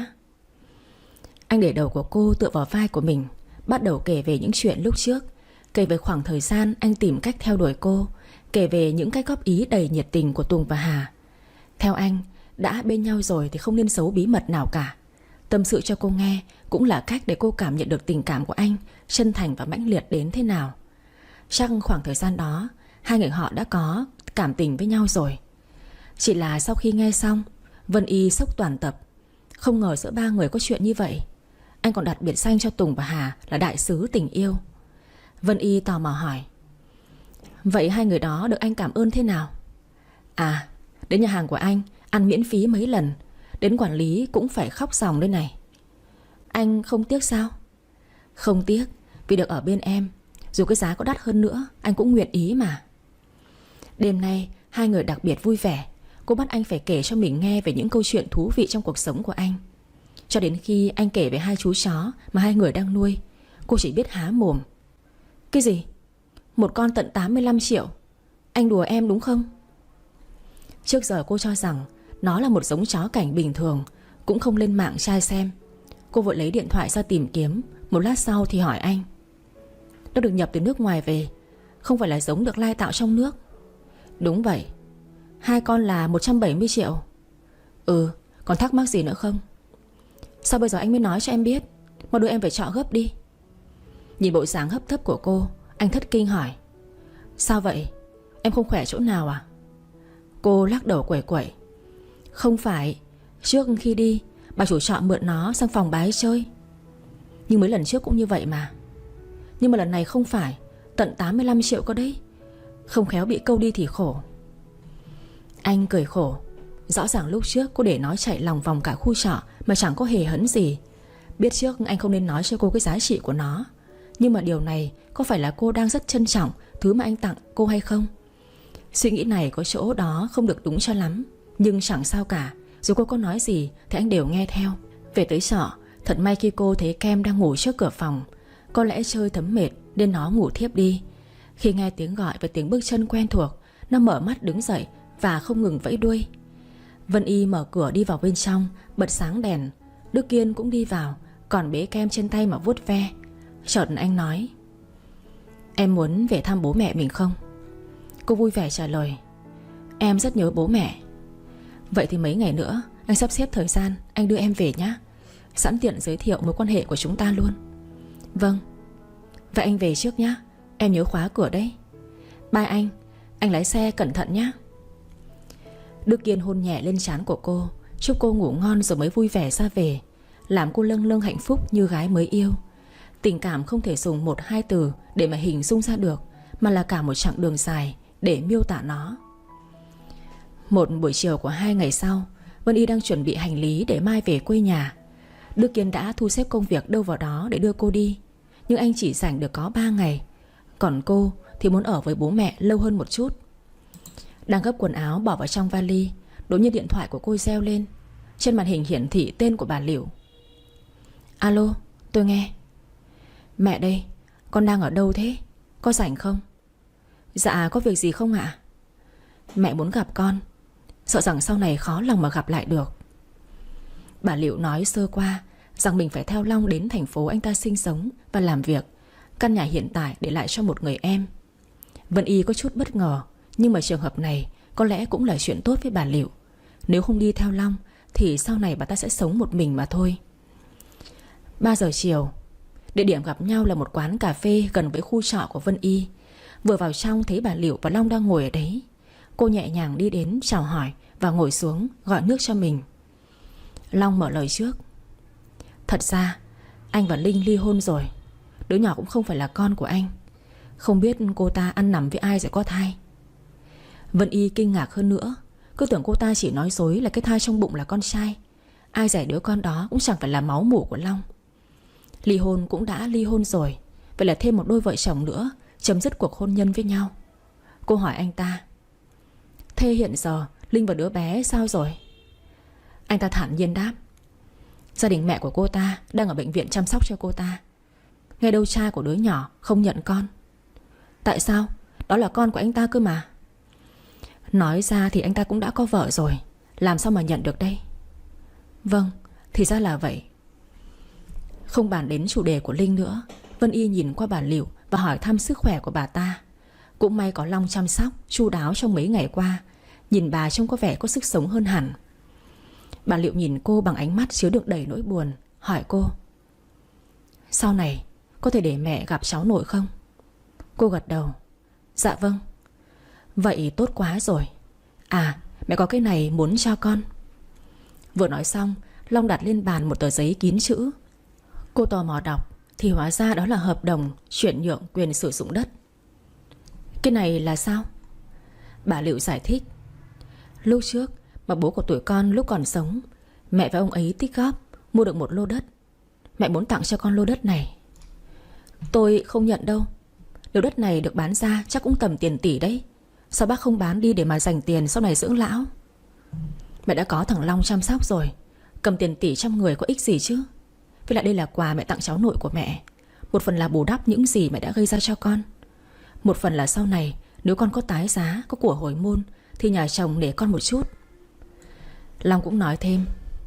Anh để đầu của cô tựa vào vai của mình, bắt đầu kể về những chuyện lúc trước. Kể về khoảng thời gian anh tìm cách theo đuổi cô. Kể về những cái góp ý đầy nhiệt tình của Tùng và Hà. Theo anh, đã bên nhau rồi thì không nên giấu bí mật nào cả. Tâm sự cho cô nghe cũng là cách để cô cảm nhận được tình cảm của anh chân thành và mãnh liệt đến thế nào. Chắc khoảng thời gian đó hai người họ đã có cảm tình với nhau rồi. Chỉ là sau khi nghe xong, Vân Y sốc toàn tập. Không ngờ giữa 3 người có chuyện như vậy. Anh còn đặt biệt danh cho Tùng và Hà là đại sứ tình yêu. Vân Y tò mò hỏi: Vậy hai người đó được anh cảm ơn thế nào? À, đến nhà hàng của anh ăn miễn phí mấy lần, đến quản lý cũng phải khóc ròng đây này. Anh không tiếc sao? Không tiếc, vì được ở bên em. Dù cái giá có đắt hơn nữa, anh cũng nguyện ý mà. Đêm nay hai người đặc biệt vui vẻ. Cô bắt anh phải kể cho mình nghe về những câu chuyện thú vị trong cuộc sống của anh. Cho đến khi anh kể về 2 chú chó mà hai người đang nuôi, cô chỉ biết há mồm. Cái gì? Một con tận 85 triệu? Anh đùa em đúng không? Trước giờ cô cho rằng nó là một giống chó cảnh bình thường, cũng không lên mạng tra xem. Cô vội lấy điện thoại ra tìm kiếm. Một lát sau thì hỏi anh: Nó được nhập từ nước ngoài về, không phải là giống được lai tạo trong nước? Đúng vậy. 2 con là 170 triệu. Ừ, còn thắc mắc gì nữa không? Sao bây giờ anh mới nói cho em biết? Mà đưa em phải chọn gấp đi. Nhìn bộ dáng hấp tấp của cô, anh thất kinh hỏi: Sao vậy? Em không khỏe chỗ nào à? Cô lắc đầu quẩy quẩy: Không phải, trước khi đi bà chủ trọ mượn nó sang phòng bà ấy chơi. Nhưng mấy lần trước cũng như vậy mà. Nhưng mà lần này không phải, tận 85 triệu cơ đấy. Không khéo bị câu đi thì khổ. Anh cười khổ. Rõ ràng lúc trước cô để nó chạy lòng vòng cả khu trọ mà chẳng có hề hấn gì. Biết trước anh không nên nói cho cô cái giá trị của nó. Nhưng mà điều này có phải là cô đang rất trân trọng thứ mà anh tặng cô hay không? Suy nghĩ này có chỗ đó không được đúng cho lắm. Nhưng chẳng sao cả, dù cô có nói gì thì anh đều nghe theo. Về tới trọ, thật may khi cô thấy Kem đang ngủ trước cửa phòng. Có lẽ chơi thấm mệt nên nó ngủ thiếp đi. Khi nghe tiếng gọi và tiếng bước chân quen thuộc, nó mở mắt đứng dậy và không ngừng vẫy đuôi. Vân Y mở cửa đi vào bên trong, bật sáng đèn. Đức Kiên cũng đi vào, còn bế Kem trên tay mà vuốt ve. Chợt anh nói: Em muốn về thăm bố mẹ mình không? Cô vui vẻ trả lời: Em rất nhớ bố mẹ. Vậy thì mấy ngày nữa anh sắp xếp thời gian, anh đưa em về nhé. Sẵn tiện giới thiệu mối quan hệ của chúng ta luôn. Vâng. Vậy anh về trước nhé, em nhớ khóa cửa đấy. Bye anh lái xe cẩn thận nhé. Đức Kiên hôn nhẹ lên trán của cô, chúc cô ngủ ngon rồi mới vui vẻ ra về, làm cô lâng lâng hạnh phúc như gái mới yêu. Tình cảm không thể dùng 1-2 từ để mà hình dung ra được, mà là cả một chặng đường dài để miêu tả nó. Một buổi chiều của 2 ngày sau, Vân Y đang chuẩn bị hành lý để mai về quê nhà. Đức Kiên đã thu xếp công việc đâu vào đó để đưa cô đi, nhưng anh chỉ rảnh được có 3 ngày. Còn cô thì muốn ở với bố mẹ lâu hơn một chút. Đang gấp quần áo bỏ vào trong vali, đột nhiên điện thoại của cô reo lên. Trên màn hình hiển thị tên của bà Liễu. Alo, tôi nghe. Mẹ đây, con đang ở đâu thế? Có rảnh không? Dạ, có việc gì không ạ? Mẹ muốn gặp con, sợ rằng sau này khó lòng mà gặp lại được. Bà Liễu nói sơ qua rằng mình phải theo Long đến thành phố anh ta sinh sống và làm việc. Căn nhà hiện tại để lại cho một người em. Vân Y có chút bất ngờ, nhưng mà trường hợp này có lẽ cũng là chuyện tốt với bà Liễu. Nếu không đi theo Long thì sau này bà ta sẽ sống một mình mà thôi. 3 giờ chiều, địa điểm gặp nhau là một quán cà phê gần với khu trọ của Vân Y. Vừa vào trong thấy bà Liễu và Long đang ngồi ở đấy. Cô nhẹ nhàng đi đến chào hỏi và ngồi xuống gọi nước cho mình. Long mở lời trước. Thật ra anh và Linh ly hôn rồi. Đứa nhỏ cũng không phải là con của anh. Không biết cô ta ăn nằm với ai rồi có thai. Vân Y kinh ngạc hơn nữa. Cứ tưởng cô ta chỉ nói dối là cái thai trong bụng là con trai. Ai dè đứa con đó cũng chẳng phải là máu mủ của Long. Ly hôn cũng đã ly hôn rồi, vậy là thêm một đôi vợ chồng nữa chấm dứt cuộc hôn nhân với nhau. Cô hỏi anh ta, thế hiện giờ Linh và đứa bé sao rồi? Anh ta thản nhiên đáp, gia đình mẹ của cô ta đang ở bệnh viện chăm sóc cho cô ta. Nghe đâu cha của đứa nhỏ không nhận con. Tại sao? Đó là con của anh ta cơ mà. Nói ra thì anh ta cũng đã có vợ rồi, làm sao mà nhận được đây? Vâng, thì ra là vậy. Không bàn đến chủ đề của Linh nữa, Vân Y nhìn qua bà Liễu và hỏi thăm sức khỏe của bà ta. Cũng may có Long chăm sóc chu đáo trong mấy ngày qua. Nhìn bà trông có vẻ có sức sống hơn hẳn. Bà Liễu nhìn cô bằng ánh mắt chứa đựng đầy nỗi buồn, hỏi cô, sau này có thể để mẹ gặp cháu nội không? Cô gật đầu, dạ vâng. Vậy tốt quá rồi. À, mẹ có cái này muốn cho con. Vừa nói xong, Long đặt lên bàn một tờ giấy kín chữ. Cô tò mò đọc thì hóa ra đó là hợp đồng chuyển nhượng quyền sử dụng đất. Cái này là sao? Bà Liễu giải thích, lúc trước mà bố của tụi con lúc còn sống, mẹ và ông ấy tích góp mua được một lô đất. Mẹ muốn tặng cho con lô đất này. Tôi không nhận đâu. Nếu đất này được bán ra chắc cũng tầm tiền tỷ đấy. Sao bác không bán đi để mà dành tiền sau này dưỡng lão? Mẹ đã có thằng Long chăm sóc rồi, cầm tiền tỷ trong người có ích gì chứ? Với lại đây là quà mẹ tặng cháu nội của mẹ. Một phần là bù đắp những gì mẹ đã gây ra cho con. Một phần là sau này nếu con có tái giá, có của hồi môn thì nhà chồng nể con một chút. Long cũng nói thêm,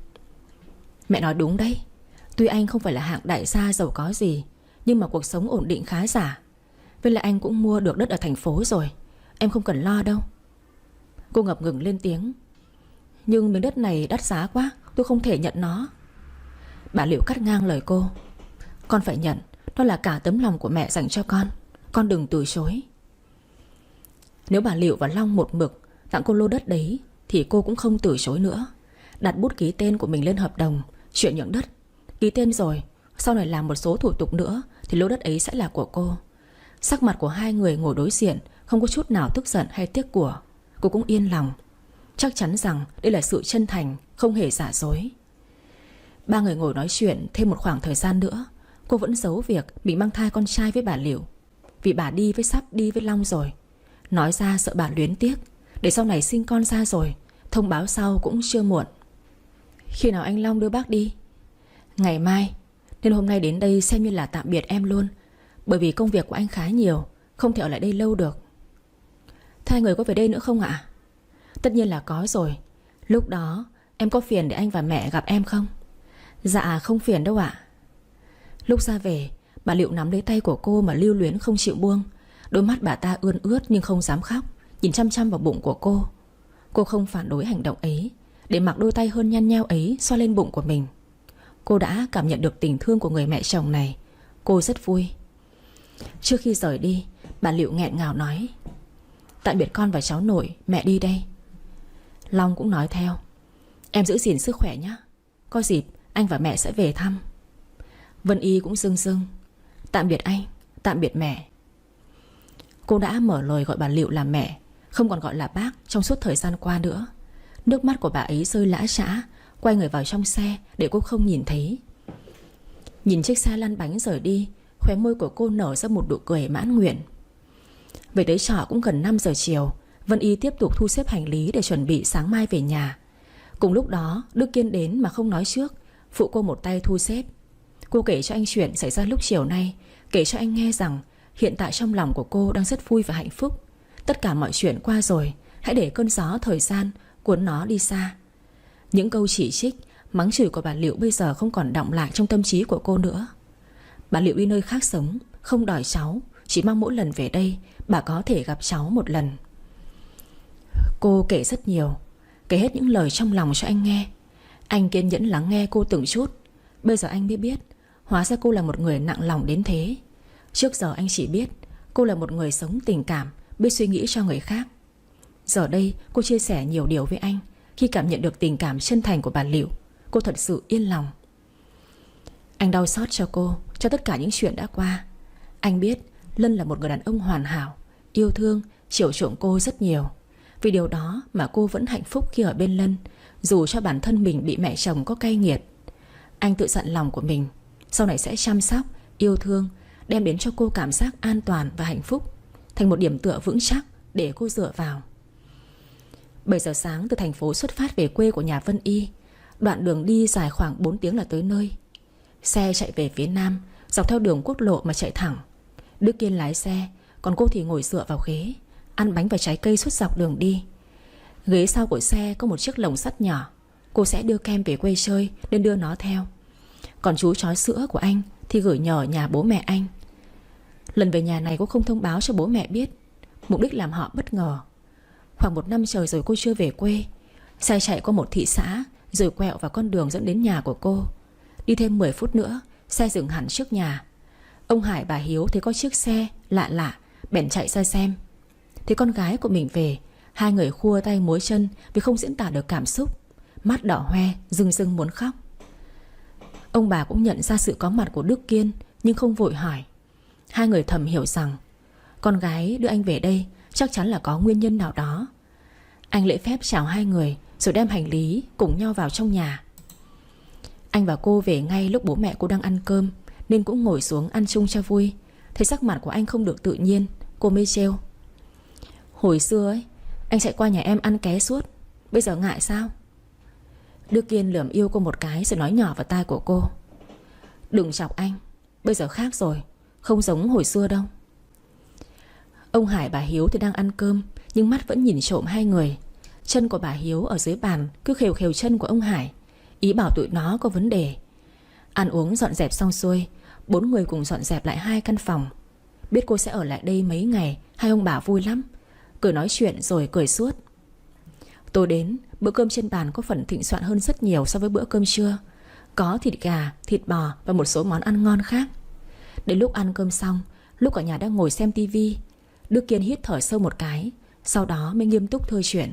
mẹ nói đúng đấy. Tuy anh không phải là hạng đại gia giàu có gì, nhưng mà cuộc sống ổn định khá giả. Với lại anh cũng mua được đất ở thành phố rồi, em không cần lo đâu. Cô ngập ngừng lên tiếng, nhưng miếng đất này đắt giá quá, tôi không thể nhận nó. Bà Liễu cắt ngang lời cô, con phải nhận. Đó là cả tấm lòng của mẹ dành cho con đừng từ chối. Nếu bà Liễu và Long một mực tặng cô lô đất đấy thì cô cũng không từ chối nữa. Đặt bút ký tên của mình lên hợp đồng chuyển nhượng đất. Ký tên rồi, sau này làm một số thủ tục nữa thì lô đất ấy sẽ là của cô. Sắc mặt của hai người ngồi đối diện không có chút nào tức giận hay tiếc của. Cô cũng yên lòng, chắc chắn rằng đây là sự chân thành, không hề giả dối. Ba người ngồi nói chuyện thêm một khoảng thời gian nữa. Cô vẫn giấu việc mình mang thai con trai với bà Liễu, vì bà sắp đi với Long rồi. Nói ra sợ bà luyến tiếc, để sau này sinh con ra rồi thông báo sau cũng chưa muộn. Khi nào anh Long đưa bác đi? Ngày mai. Nên hôm nay đến đây xem như là tạm biệt em luôn. Bởi vì công việc của anh khá nhiều, không thể ở lại đây lâu được. Thế hai người có về đây nữa không ạ? Tất nhiên là có rồi. Lúc đó em có phiền để anh và mẹ gặp em không? Dạ không phiền đâu ạ. Lúc ra về, bà Liễu nắm lấy tay của cô mà lưu luyến không chịu buông. Đôi mắt bà ta ươn ướt nhưng không dám khóc, nhìn chăm chăm vào bụng của cô. Cô không phản đối hành động ấy, để mặc đôi tay hơn nhăn nheo ấy xoa lên bụng của mình. Cô đã cảm nhận được tình thương của người mẹ chồng này. Cô rất vui. Trước khi rời đi, bà Liễu nghẹn ngào nói, tạm biệt con và cháu nội, mẹ đi đây. Long cũng nói theo, em giữ gìn sức khỏe nhé. Có dịp anh và mẹ sẽ về thăm. Vân Y cũng rưng rưng, tạm biệt anh, tạm biệt mẹ. Cô đã mở lời gọi bà Liễu là mẹ, không còn gọi là bác trong suốt thời gian qua nữa. Nước mắt của bà ấy rơi lã chã, quay người vào trong xe để cô không nhìn thấy. Nhìn chiếc xe lăn bánh rời đi, khóe môi của cô nở ra một nụ cười mãn nguyện. Về tới trọ cũng gần 5 giờ chiều. Vân Y tiếp tục thu xếp hành lý để chuẩn bị sáng mai về nhà. Cùng lúc đó Đức Kiên đến mà không nói trước, phụ cô một tay thu xếp. Cô kể cho anh chuyện xảy ra lúc chiều nay, kể cho anh nghe rằng hiện tại trong lòng của cô đang rất vui và hạnh phúc. Tất cả mọi chuyện qua rồi, hãy để cơn gió thời gian cuốn nó đi xa. Những câu chỉ trích, mắng chửi của bà Liệu bây giờ không còn đọng lại trong tâm trí của cô nữa. Bà Liệu đi nơi khác sống, không đòi cháu, chỉ mong mỗi lần về đây bà có thể gặp cháu một lần. Cô kể rất nhiều, kể hết những lời trong lòng cho anh nghe. Anh kiên nhẫn lắng nghe cô từng chút. Bây giờ anh mới biết, hóa ra cô là một người nặng lòng đến thế. Trước giờ anh chỉ biết cô là một người sống tình cảm, biết suy nghĩ cho người khác. Giờ đây cô chia sẻ nhiều điều với anh. Khi cảm nhận được tình cảm chân thành của bà Liệu, cô thật sự yên lòng. Anh đau xót cho cô, cho tất cả những chuyện đã qua. Anh biết Lân là một người đàn ông hoàn hảo, yêu thương, chiều chuộng cô rất nhiều. Vì điều đó mà cô vẫn hạnh phúc khi ở bên Lân, dù cho bản thân mình bị mẹ chồng có cay nghiệt. Anh tự dặn lòng của mình sau này sẽ chăm sóc, yêu thương, đem đến cho cô cảm giác an toàn và hạnh phúc, thành một điểm tựa vững chắc để cô dựa vào. 7 giờ sáng từ thành phố xuất phát về quê của nhà Vân Y. Đoạn đường đi dài khoảng 4 tiếng là tới nơi. Xe chạy về phía nam, dọc theo đường quốc lộ mà chạy thẳng. Đức Kiên lái xe, còn cô thì ngồi dựa vào ghế, ăn bánh và trái cây suốt dọc đường đi. Ghế sau của xe có một chiếc lồng sắt nhỏ. Cô sẽ đưa kem về quê chơi nên đưa nó theo. Còn chú chó sữa của anh thì gửi nhờ nhà bố mẹ anh. Lần về nhà này cô không thông báo cho bố mẹ biết, mục đích làm họ bất ngờ. Khoảng 1 năm trời rồi cô chưa về quê. Xe chạy qua một thị xã, rồi quẹo vào con đường dẫn đến nhà của cô. Đi thêm 10 phút nữa, xe dừng hẳn trước nhà. Ông Hải bà Hiếu thấy có chiếc xe lạ lạ, bèn chạy ra xem. Thấy con gái của mình về, hai người khua tay múa chân vì không diễn tả được cảm xúc. Mắt đỏ hoe, rưng rưng muốn khóc. Ông bà cũng nhận ra sự có mặt của Đức Kiên, nhưng không vội hỏi. Hai người thầm hiểu rằng con gái đưa anh về đây chắc chắn là có nguyên nhân nào đó. Anh lễ phép chào hai người, rồi đem hành lý cùng nhau vào trong nhà. Anh và cô về ngay lúc bố mẹ cô đang ăn cơm, nên cũng ngồi xuống ăn chung cho vui. Thấy sắc mặt của anh không được tự nhiên, cô mới trêu. Hồi xưa ấy, anh chạy qua nhà em ăn ké suốt, bây giờ ngại sao? Đức Kiên lườm yêu cô một cái rồi nói nhỏ vào tai của cô. Đừng chọc anh, bây giờ khác rồi, không giống hồi xưa đâu. Ông Hải bà Hiếu thì đang ăn cơm, nhưng mắt vẫn nhìn trộm hai người. Chân của bà Hiếu ở dưới bàn cứ khều khều chân của ông Hải, ý bảo tụi nó có vấn đề. Ăn uống dọn dẹp xong xuôi, 4 người cùng dọn dẹp lại 2 căn phòng. Biết cô sẽ ở lại đây mấy ngày, hai ông bà vui lắm, cười nói chuyện rồi cười suốt. Tối đến, bữa cơm trên bàn có phần thịnh soạn hơn rất nhiều so với bữa cơm trưa. Có thịt gà, thịt bò và một số món ăn ngon khác. Đến lúc ăn cơm xong, lúc cả nhà đang ngồi xem tivi, Đức Kiên hít thở sâu một cái, sau đó mới nghiêm túc thơi chuyện.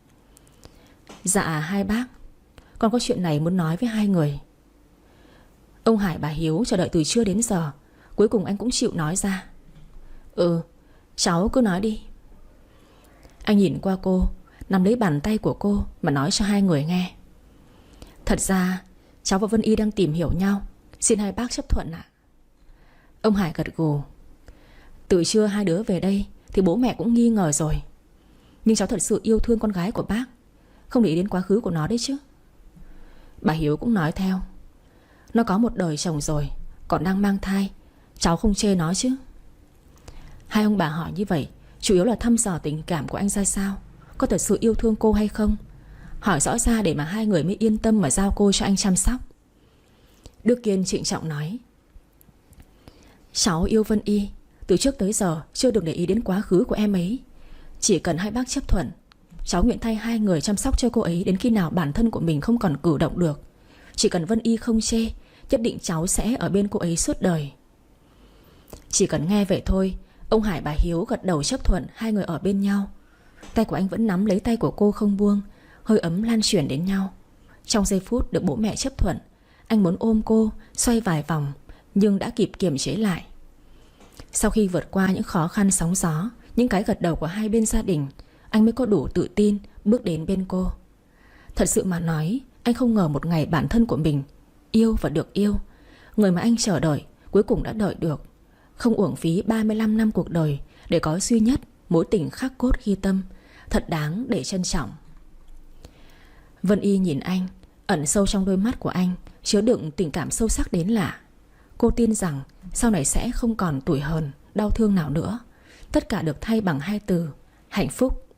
Dạ hai bác, con có chuyện này muốn nói với hai người. Ông Hải bà Hiếu chờ đợi từ trưa đến giờ, cuối cùng anh cũng chịu nói ra. Cháu cứ nói đi. Anh nhìn qua cô, nắm lấy bàn tay của cô mà nói cho hai người nghe. Thật ra cháu và Vân Y đang tìm hiểu nhau, xin hai bác chấp thuận ạ. Ông Hải gật gù. Từ trưa hai đứa về đây thì bố mẹ cũng nghi ngờ rồi, nhưng cháu thật sự yêu thương con gái của bác, không để ý đến quá khứ của nó đấy chứ. Bà Hiếu cũng nói theo. Nó có một đời chồng rồi, còn đang mang thai, cháu không chê nó chứ. Hai ông bà hỏi như vậy chủ yếu là thăm dò tình cảm của anh ra sao, có thật sự yêu thương cô hay không. Hỏi rõ ra để mà hai người mới yên tâm mà giao cô cho anh chăm sóc. Đức Kiên trịnh trọng nói. Cháu yêu Vân Y, từ trước tới giờ chưa được để ý đến quá khứ của em ấy. Chỉ cần hai bác chấp thuận, cháu nguyện thay hai người chăm sóc cho cô ấy đến khi nào bản thân của mình không còn cử động được. Chỉ cần Vân Y không chê, nhất định cháu sẽ ở bên cô ấy suốt đời. Chỉ cần nghe vậy thôi, ông Hải bà Hiếu gật đầu chấp thuận hai người ở bên nhau. Tay của anh vẫn nắm lấy tay của cô không buông, hơi ấm lan truyền đến nhau. Trong giây phút được bố mẹ chấp thuận, anh muốn ôm cô, xoay vài vòng, nhưng đã kịp kiềm chế lại. Sau khi vượt qua những khó khăn sóng gió, những cái gật đầu của hai bên gia đình, anh mới có đủ tự tin bước đến bên cô. Thật sự mà nói, anh không ngờ một ngày bản thân của mình yêu và được yêu. Người mà anh chờ đợi cuối cùng đã đợi được. Không uổng phí 35 năm cuộc đời để có duy nhất mối tình khắc cốt ghi tâm, thật đáng để trân trọng. Vân Y nhìn anh, ẩn sâu trong đôi mắt của anh chứa đựng tình cảm sâu sắc đến lạ. Cô tin rằng sau này sẽ không còn tủi hờn, đau thương nào nữa. Tất cả được thay bằng hai từ: hạnh phúc.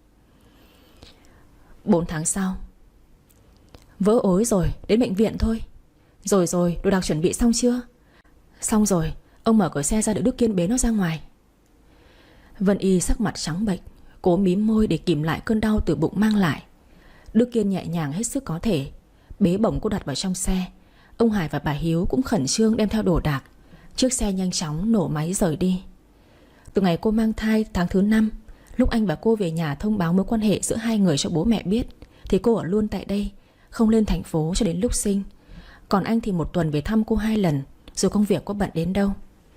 4 tháng sau. Vỡ ối rồi, đến bệnh viện thôi. Rồi, đồ đạc chuẩn bị xong chưa? Xong rồi, ông mở cửa xe ra để Đức Kiên bế nó ra ngoài. Vân Y sắc mặt trắng bệch, cố mím môi để kìm lại cơn đau từ bụng mang lại. Đức Kiên nhẹ nhàng hết sức có thể bế bổng cô đặt vào trong xe. Ông Hải và bà Hiếu cũng khẩn trương đem theo đồ đạc. Chiếc xe nhanh chóng nổ máy rời đi. Từ ngày cô mang thai tháng thứ 5, lúc anh và cô về nhà thông báo mối quan hệ giữa hai người cho bố mẹ biết, thì cô ở luôn tại đây, không lên thành phố cho đến lúc sinh. Còn anh thì một tuần về thăm cô 2 lần, dù công việc có bận đến đâu.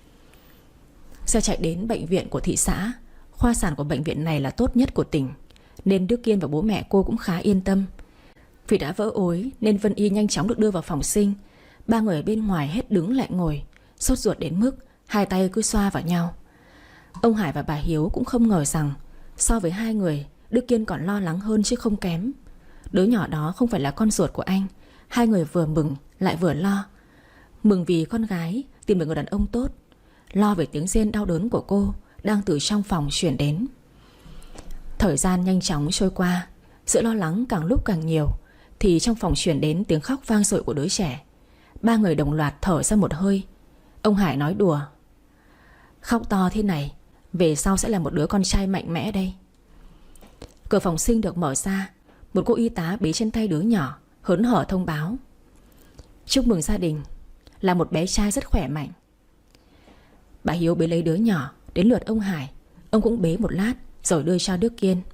Xe chạy đến bệnh viện của thị xã. Khoa sản của bệnh viện này là tốt nhất của tỉnh, nên Đức Kiên và bố mẹ cô cũng khá yên tâm. Vì đã vỡ ối nên Vân Y nhanh chóng được đưa vào phòng sinh. 3 người ở bên ngoài hết đứng lại ngồi, sốt ruột đến mức hai tay cứ xoa vào nhau. Ông Hải và bà Hiếu cũng không ngờ rằng so với 2 người, Đức Kiên còn lo lắng hơn chứ không kém. Đứa nhỏ đó không phải là con ruột của anh. 2 người vừa mừng lại vừa lo. Mừng vì con gái tìm được người đàn ông tốt, lo về tiếng rên đau đớn của cô đang từ trong phòng chuyển đến. Thời gian nhanh chóng trôi qua, sự lo lắng càng lúc càng nhiều, thì trong phòng chuyển đến tiếng khóc vang dội của đứa trẻ. 3 người đồng loạt thở ra một hơi. Ông Hải nói đùa: khóc to thế này, về sau sẽ là một đứa con trai mạnh mẽ đây. Cửa phòng sinh được mở ra. Một cô y tá bế trên tay đứa nhỏ, hớn hở thông báo: chúc mừng gia đình, là một bé trai rất khỏe mạnh. Bà Hiếu bế lấy đứa nhỏ. Đến lượt ông Hải, ông cũng bế một lát rồi đưa cho Đức Kiên.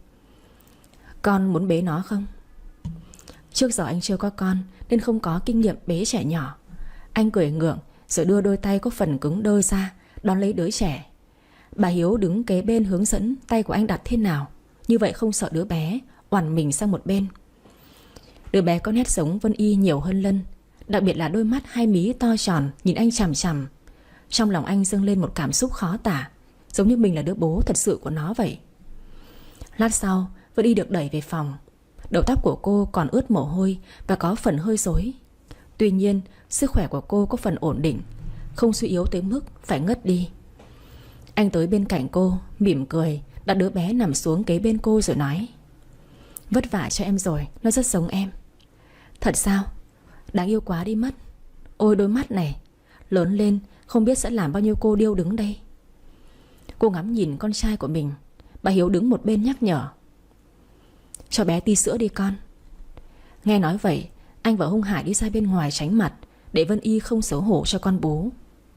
Con muốn bế nó không? Trước giờ anh chưa có con nên không có kinh nghiệm bế trẻ nhỏ. Anh cười ngượng rồi đưa đôi tay có phần cứng đơ ra đón lấy đứa trẻ. Bà Hiếu đứng kế bên hướng dẫn tay của anh đặt thế nào, như vậy không sợ đứa bé oằn mình sang một bên. Đứa bé có nét giống Vân Y nhiều hơn Lân, đặc biệt là đôi mắt hai mí to tròn nhìn anh chằm chằm. Trong lòng anh dâng lên một cảm xúc khó tả, giống như mình là đứa bố thật sự của nó vậy. Lát sau, Vân Y được đẩy về phòng. Đầu tóc của cô còn ướt mồ hôi và có phần hơi rối. Tuy nhiên, sức khỏe của cô có phần ổn định, không suy yếu tới mức phải ngất đi. Anh tới bên cạnh cô, mỉm cười, đặt đứa bé nằm xuống kế bên cô rồi nói: vất vả cho em rồi, nó rất giống em. Thật sao? Đáng yêu quá đi mất. Ôi đôi mắt này, lớn lên không biết sẽ làm bao nhiêu cô điêu đứng đây. Cô ngắm nhìn con trai của mình. Bà Hiếu đứng một bên nhắc nhở: cho bé ti sữa đi con. Nghe nói vậy, anh và ông Hải đi ra bên ngoài tránh mặt, để Vân Y không xấu hổ cho con bú.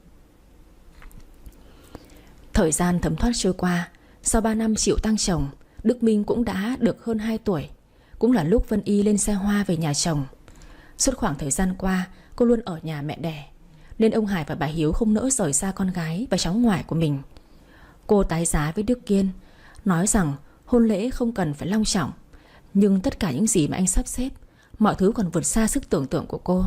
Thời gian thấm thoát trôi qua. Sau 3 năm chịu tang chồng, Đức Minh cũng đã được hơn 2 tuổi. Cũng là lúc Vân Y lên xe hoa về nhà chồng. Suốt khoảng thời gian qua, cô luôn ở nhà mẹ đẻ, nên ông Hải và bà Hiếu không nỡ rời xa con gái và cháu ngoại của mình. Cô tái giá với Đức Kiên, nói rằng hôn lễ không cần phải long trọng, nhưng tất cả những gì mà anh sắp xếp, mọi thứ còn vượt xa sức tưởng tượng của cô.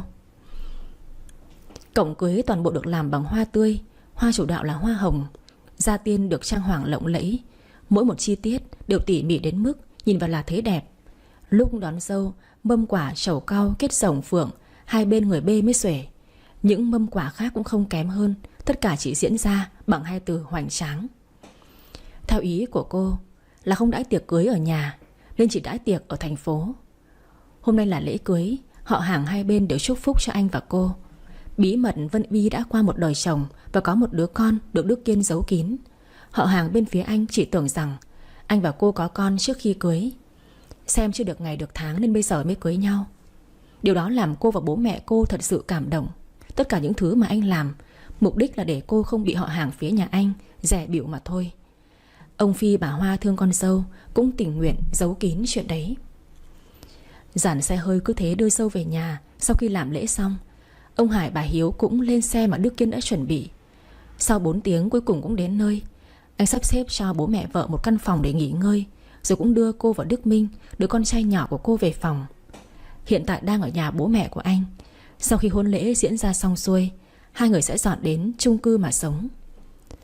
Cổng cưới toàn bộ được làm bằng hoa tươi. Hoa chủ đạo là hoa hồng. Gia tiên được trang hoàng lộng lẫy. Mỗi một chi tiết đều tỉ mỉ đến mức nhìn vào là thấy đẹp. Lúc đón dâu, mâm quả trầu cau kết rồng phượng, hai bên người bê mới xuể. Những mâm quả khác cũng không kém hơn. Tất cả chỉ diễn ra bằng 2 từ hoành tráng. Theo ý của cô là không đãi tiệc cưới ở nhà, nên chỉ đãi tiệc ở thành phố. Hôm nay là lễ cưới. Họ hàng hai bên đều chúc phúc cho anh và cô. Bí mật Vân Y đã qua một đời chồng và có một đứa con được Đức Kiên giấu kín. Họ hàng bên phía anh chỉ tưởng rằng anh và cô có con trước khi cưới, xem chưa được ngày được tháng nên bây giờ mới cưới nhau. Điều đó làm cô và bố mẹ cô thật sự cảm động. Tất cả những thứ mà anh làm, mục đích là để cô không bị họ hàng phía nhà anh dè bỉu mà thôi. Ông Phi bà Hoa thương con dâu cũng tình nguyện giấu kín chuyện đấy. Dàn xe hơi cứ thế đưa dâu về nhà. Sau khi làm lễ xong, ông Hải bà Hiếu cũng lên xe mà Đức Kiên đã chuẩn bị. Sau 4 tiếng cuối cùng cũng đến nơi. Anh sắp xếp cho bố mẹ vợ một căn phòng để nghỉ ngơi, rồi cũng đưa cô và Đức Minh, đứa con trai nhỏ của cô, về phòng. Hiện tại đang ở nhà bố mẹ của anh. Sau khi hôn lễ diễn ra xong xuôi, hai người sẽ dọn đến chung cư mà sống.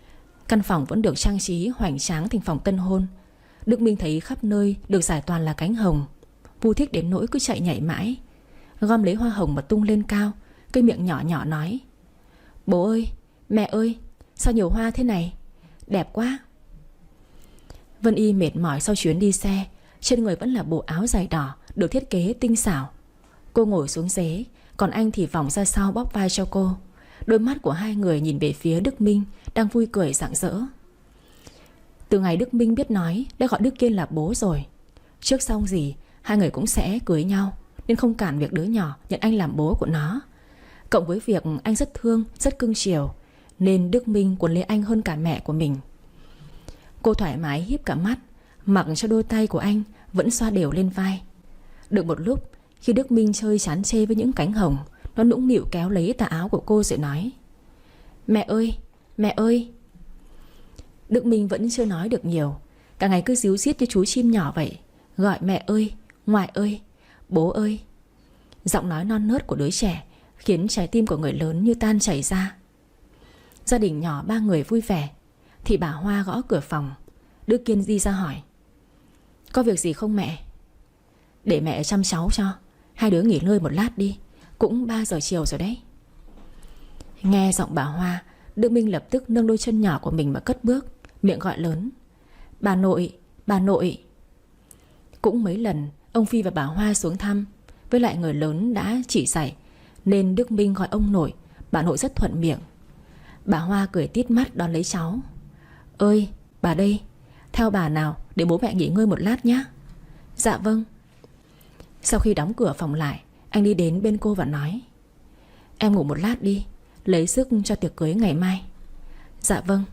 Căn phòng vẫn được trang trí hoành tráng thành phòng tân hôn. Đức Minh thấy khắp nơi được rải toàn là cánh hồng, vui thích đến nỗi cứ chạy nhảy mãi, gom lấy hoa hồng mà tung lên cao, cái miệng nhỏ nhỏ nói: Bố ơi, mẹ ơi, sao nhiều hoa thế này, đẹp quá. Vân Y mệt mỏi sau chuyến đi xe, trên người vẫn là bộ áo dài đỏ được thiết kế tinh xảo. Cô ngồi xuống ghế, còn anh thì vòng ra sau bóp vai cho cô. Đôi mắt của hai người nhìn về phía Đức Minh đang vui cười rạng rỡ. Từ ngày Đức Minh biết nói đã gọi Đức Kiên là bố rồi. Trước sau gì hai người cũng sẽ cưới nhau, nên không cản việc đứa nhỏ nhận anh làm bố của nó. Cộng với việc anh rất thương, rất cưng chiều, nên Đức Minh cuốn lấy anh hơn cả mẹ của mình. Cô thoải mái híp cả mắt, mặc cho đôi tay của anh vẫn xoa đều lên vai. Được một lúc, khi Đức Minh chơi chán chê với những cánh hồng, nó nũng nịu kéo lấy tà áo của cô rồi nói: Mẹ ơi, mẹ ơi. Đức Minh vẫn chưa nói được nhiều, cả ngày cứ ríu rít như chú chim nhỏ vậy, gọi mẹ ơi, ngoại ơi, bố ơi. Giọng nói non nớt của đứa trẻ khiến trái tim của người lớn như tan chảy ra. Gia đình nhỏ ba người vui vẻ, thì bà Hoa gõ cửa phòng. Đức Kiên đi ra hỏi: Có việc gì không mẹ? Để mẹ chăm cháu cho, hai đứa nghỉ ngơi một lát đi, cũng 3 giờ chiều rồi đấy. Nghe giọng bà Hoa, Đức Minh lập tức nâng đôi chân nhỏ của mình mà cất bước, miệng gọi lớn: Bà nội, bà nội. Cũng mấy lần ông Phi và bà Hoa xuống thăm, với lại người lớn đã chỉ dạy, nên Đức Minh gọi ông nội, bà nội rất thuận miệng. Bà Hoa cười tít mắt đón lấy cháu: Ơi, bà đây, theo bà nào để bố mẹ nghỉ ngơi một lát nhé. Dạ vâng. Sau khi đóng cửa phòng lại, anh đi đến bên cô và nói: Em ngủ một lát đi, lấy sức cho tiệc cưới ngày mai. Dạ vâng.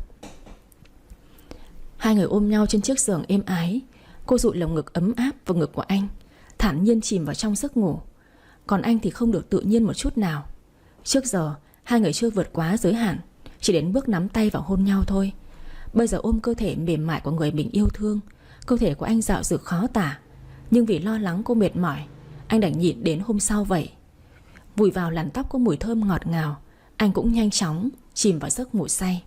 Hai người ôm nhau trên chiếc giường êm ái. Cô dụi lồng ngực ấm áp vào ngực của anh, thản nhiên chìm vào trong giấc ngủ. Còn anh thì không được tự nhiên một chút nào. Trước giờ hai người chưa vượt quá giới hạn, chỉ đến bước nắm tay và hôn nhau thôi. Bây giờ ôm cơ thể mềm mại của người mình yêu thương, cơ thể của anh dạo dực khó tả. Nhưng vì lo lắng cô mệt mỏi, anh đành nhịn đến hôm sau vậy. Vùi vào làn tóc có mùi thơm ngọt ngào, anh cũng nhanh chóng chìm vào giấc ngủ say.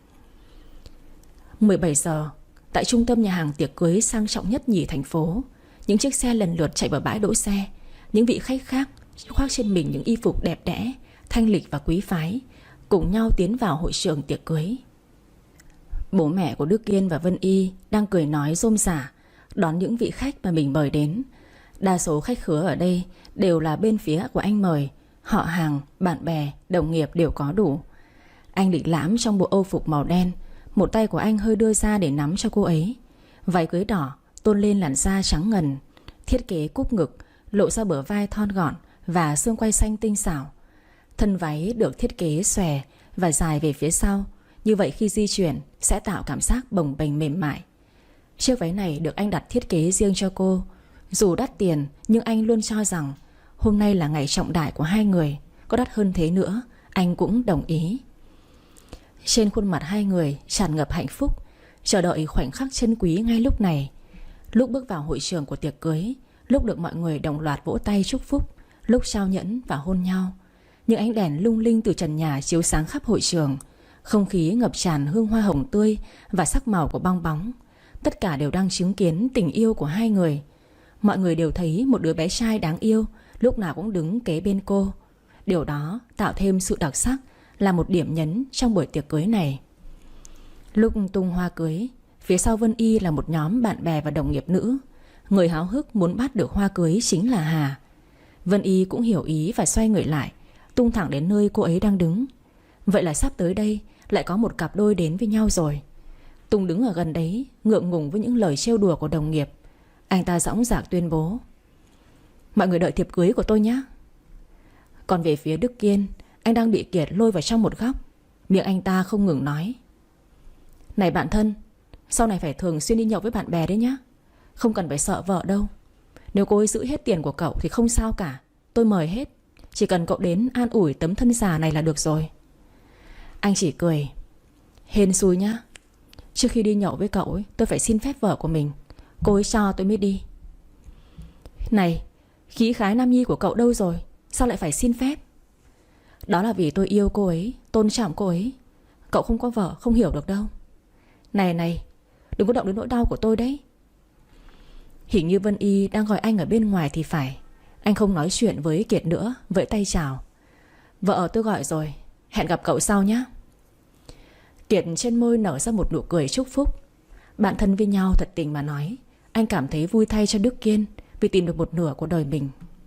17 giờ, tại trung tâm nhà hàng tiệc cưới sang trọng nhất nhì thành phố, những chiếc xe lần lượt chạy vào bãi đỗ xe. Những vị khách khác khoác trên mình những y phục đẹp đẽ, thanh lịch và quý phái, cùng nhau tiến vào hội trường tiệc cưới. Bố mẹ của Đức Kiên và Vân Y đang cười nói rôm rả đón những vị khách mà mình mời đến. Đa số khách khứa ở đây đều là bên phía của anh mời, họ hàng, bạn bè, đồng nghiệp đều có đủ. Anh lịch lãm trong bộ âu phục màu đen, một tay của anh hơi đưa ra để nắm cho cô ấy. Váy cưới đỏ tôn lên làn da trắng ngần, thiết kế cúp ngực, lộ ra bờ vai thon gọn và xương quai xanh tinh xảo. Thân váy được thiết kế xòe và dài về phía sau, như vậy khi di chuyển sẽ tạo cảm giác bồng bềnh mềm mại. Chiếc váy này được anh đặt thiết kế riêng cho cô. Dù đắt tiền nhưng anh luôn cho rằng hôm nay là ngày trọng đại của hai người, có đắt hơn thế nữa anh cũng đồng ý. Trên khuôn mặt hai người tràn ngập hạnh phúc, chờ đợi khoảnh khắc chân quý ngay lúc này. Lúc bước vào hội trường của tiệc cưới, lúc được mọi người đồng loạt vỗ tay chúc phúc, lúc trao nhẫn và hôn nhau. Những ánh đèn lung linh từ trần nhà chiếu sáng khắp hội trường, không khí ngập tràn hương hoa hồng tươi và sắc màu của bong bóng. Tất cả đều đang chứng kiến tình yêu của hai người. Mọi người đều thấy một đứa bé trai đáng yêu lúc nào cũng đứng kế bên cô. Điều đó tạo thêm sự đặc sắc, là một điểm nhấn trong buổi tiệc cưới này. Lúc tung hoa cưới, phía sau Vân Y là một nhóm bạn bè và đồng nghiệp nữ. Người háo hức muốn bắt được hoa cưới chính là Hà. Vân Y cũng hiểu ý và xoay người lại, tung thẳng đến nơi cô ấy đang đứng. Vậy là sắp tới đây lại có một cặp đôi đến với nhau rồi. Tùng đứng ở gần đấy, ngượng ngùng với những lời trêu đùa của đồng nghiệp. Anh ta dõng dạc tuyên bố: Mọi người đợi thiệp cưới của tôi nhé. Còn về phía Đức Kiên, anh đang bị Kiệt lôi vào trong một góc. Miệng anh ta không ngừng nói: Này bạn thân, sau này phải thường xuyên đi nhậu với bạn bè đấy nhá. Không cần phải sợ vợ đâu. Nếu cô ấy giữ hết tiền của cậu thì không sao cả, tôi mời hết. Chỉ cần cậu đến an ủi tấm thân già này là được rồi. Anh chỉ cười: Hên xui nhá. Trước khi đi nhậu với cậu ấy, tôi phải xin phép vợ của mình, cô ấy cho tôi mới đi. Này, khí khái nam nhi của cậu đâu rồi, sao lại phải xin phép? Đó là vì tôi yêu cô ấy, tôn trọng cô ấy. Cậu không có vợ không hiểu được đâu. Này này, đừng có động đến nỗi đau của tôi đấy. Hình như Vân Y đang gọi anh ở bên ngoài thì phải. Anh không nói chuyện với Kiệt nữa, vẫy tay chào. Vợ tôi gọi rồi, hẹn gặp cậu sau nhé. Kiệt trên môi nở ra một nụ cười chúc phúc. Bạn thân với nhau thật tình mà nói, anh cảm thấy vui thay cho Đức Kiên vì tìm được một nửa của đời mình.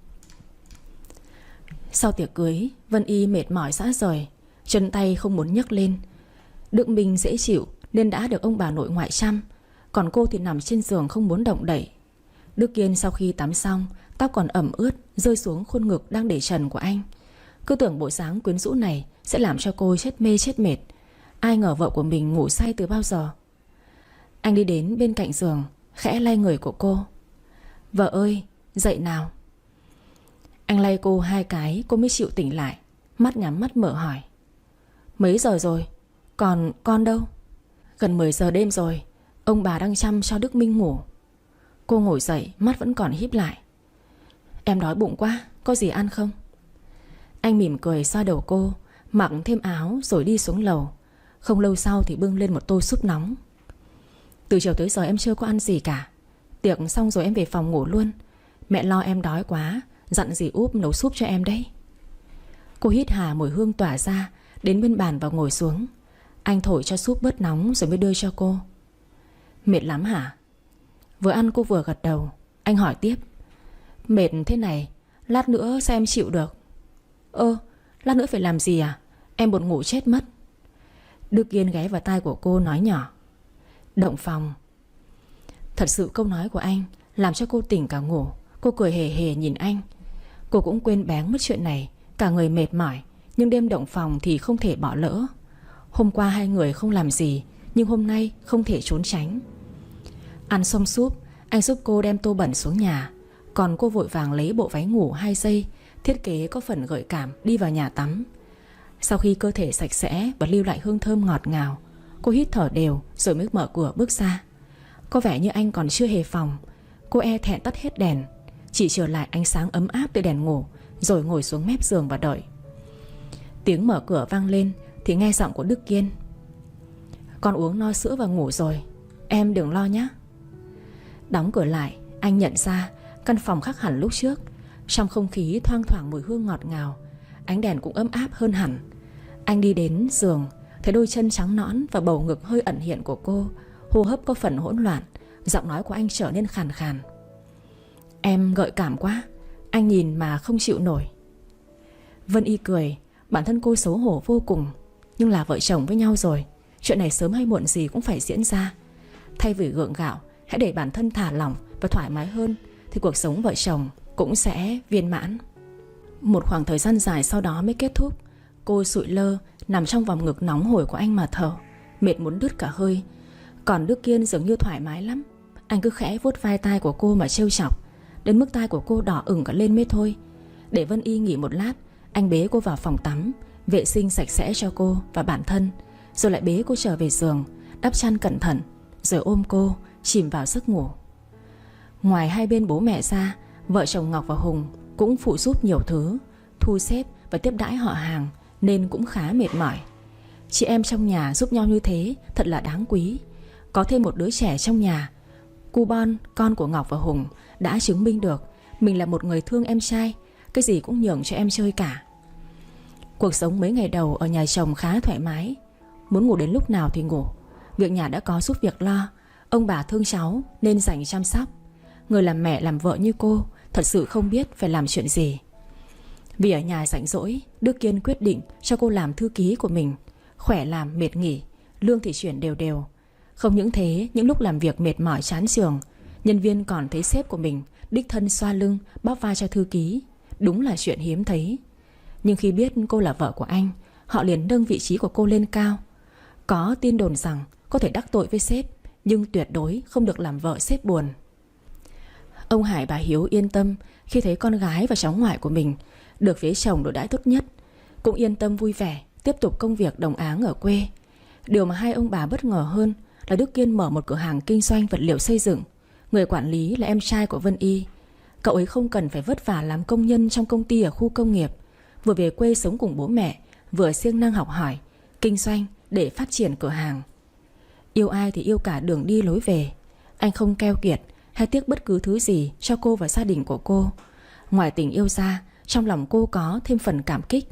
Sau tiệc cưới, Vân Y mệt mỏi rã rời, chân tay không muốn nhấc lên. Đức Minh dễ chịu nên đã được ông bà nội ngoại chăm, còn cô thì nằm trên giường không muốn động đậy. Đức Kiên sau khi tắm xong, tóc còn ẩm ướt rơi xuống khuôn ngực đang để trần của anh. Cứ tưởng bộ dáng quyến rũ này sẽ làm cho cô chết mê chết mệt. Ai ngờ vợ của mình ngủ say từ bao giờ. Anh đi đến bên cạnh giường, khẽ lay người của cô. Vợ ơi, dậy nào. Anh lay cô 2 cái, cô mới chịu tỉnh lại. Mắt nhắm mắt mở hỏi. Mấy giờ rồi? Còn con đâu? Gần 10 giờ đêm rồi. Ông bà đang chăm cho Đức Minh ngủ. Cô ngồi dậy, mắt vẫn còn híp lại. Em đói bụng quá, có gì ăn không? Anh mỉm cười xoa đầu cô, mặc thêm áo rồi đi xuống lầu. Không lâu sau thì bưng lên một tô súp nóng. Từ chiều tới giờ em chưa có ăn gì cả. Tiệc xong rồi em về phòng ngủ luôn. Mẹ lo em đói quá, dặn dì Úp nấu súp cho em đấy. Cô hít hà mùi hương tỏa ra, đến bên bàn và ngồi xuống. Anh thổi cho súp bớt nóng rồi mới đưa cho cô. Mệt lắm hả? Vừa ăn cô vừa gật đầu. Anh hỏi tiếp. Mệt thế này, lát nữa sao em chịu được? Lát nữa phải làm gì à? Em buồn ngủ chết mất. Đức Kiên ghé vào tai của cô nói nhỏ. Động phòng. Thật sự câu nói của anh làm cho cô tỉnh cả ngủ. Cô cười hề hề nhìn anh. Cô cũng quên bén mất chuyện này. Cả người mệt mỏi, nhưng đêm động phòng thì không thể bỏ lỡ. Hôm qua hai người không làm gì, nhưng hôm nay không thể trốn tránh. Ăn xong súp, anh giúp cô đem tô bẩn xuống nhà. Còn cô vội vàng lấy bộ váy ngủ 2 giây thiết kế có phần gợi cảm đi vào nhà tắm. Sau khi cơ thể sạch sẽ và lưu lại hương thơm ngọt ngào, cô hít thở đều rồi mới mở cửa bước ra. Có vẻ như anh còn chưa hề phòng. Cô e thẹn tắt hết đèn, chỉ trở lại ánh sáng ấm áp từ đèn ngủ, rồi ngồi xuống mép giường và đợi. Tiếng mở cửa vang lên thì nghe giọng của Đức Kiên. Con uống no sữa và ngủ rồi, em đừng lo nhé. Đóng cửa lại, anh nhận ra căn phòng khác hẳn lúc trước. Trong không khí thoang thoảng mùi hương ngọt ngào, ánh đèn cũng ấm áp hơn hẳn. Anh đi đến giường, thấy đôi chân trắng nõn và bầu ngực hơi ẩn hiện của cô. Hô hấp có phần hỗn loạn, giọng nói của anh trở nên khàn khàn. Em gợi cảm quá, anh nhìn mà không chịu nổi. Vân Y cười. Bản thân cô xấu hổ vô cùng, nhưng là vợ chồng với nhau rồi, chuyện này sớm hay muộn gì cũng phải diễn ra. Thay vì gượng gạo, hãy để bản thân thả lỏng và thoải mái hơn, thì cuộc sống vợ chồng cũng sẽ viên mãn. Một khoảng thời gian dài sau đó mới kết thúc. Cô sụi lơ nằm trong vòng ngực nóng hổi của anh mà thở, mệt muốn đứt cả hơi. Còn Đức Kiên dường như thoải mái lắm. Anh cứ khẽ vuốt vai tai của cô mà trêu chọc, đến mức tai của cô đỏ ửng cả lên mới thôi. Để Vân Y nghỉ một lát, anh bế cô vào phòng tắm, vệ sinh sạch sẽ cho cô và bản thân, rồi lại bế cô trở về giường, đắp chăn cẩn thận, rồi ôm cô chìm vào giấc ngủ. Ngoài hai bên bố mẹ ra, vợ chồng Ngọc và Hùng cũng phụ giúp nhiều thứ, thu xếp và tiếp đãi họ hàng, nên cũng khá mệt mỏi. Chị em trong nhà giúp nhau như thế thật là đáng quý. Có thêm một đứa trẻ trong nhà, cu Bon, con của Ngọc và Hùng, đã chứng minh được mình là một người thương em trai, cái gì cũng nhường cho em chơi cả. Cuộc sống mấy ngày đầu ở nhà chồng khá thoải mái. Muốn ngủ đến lúc nào thì ngủ. Việc nhà đã có giúp việc lo. Ông bà thương cháu nên dành chăm sóc. Người làm mẹ làm vợ như cô thật sự không biết phải làm chuyện gì. Vì ở nhà rảnh rỗi, Đức Kiên quyết định cho cô làm thư ký của mình. Khỏe làm mệt nghỉ, lương thì chuyển đều đều. Không những thế, những lúc làm việc mệt mỏi chán chường, nhân viên còn thấy sếp của mình đích thân xoa lưng bóp vai cho thư ký. Đúng là chuyện hiếm thấy. Nhưng khi biết cô là vợ của anh, họ liền nâng vị trí của cô lên cao. Có tin đồn rằng có thể đắc tội với sếp, nhưng tuyệt đối không được làm vợ sếp buồn. Ông Hải bà Hiếu yên tâm khi thấy con gái và cháu ngoại của mình được phía chồng đối đãi tốt nhất, cũng yên tâm vui vẻ tiếp tục công việc đồng áng ở quê. Điều mà hai ông bà bất ngờ hơn là Đức Kiên mở một cửa hàng kinh doanh vật liệu xây dựng. Người quản lý là em trai của Vân Y. Cậu ấy không cần phải vất vả làm công nhân trong công ty ở khu công nghiệp, vừa về quê sống cùng bố mẹ, vừa siêng năng học hỏi, kinh doanh để phát triển cửa hàng. Yêu ai thì yêu cả đường đi lối về. Anh không keo kiệt hay tiếc bất cứ thứ gì cho cô và gia đình của cô. Ngoài tình yêu ra, trong lòng cô có thêm phần cảm kích.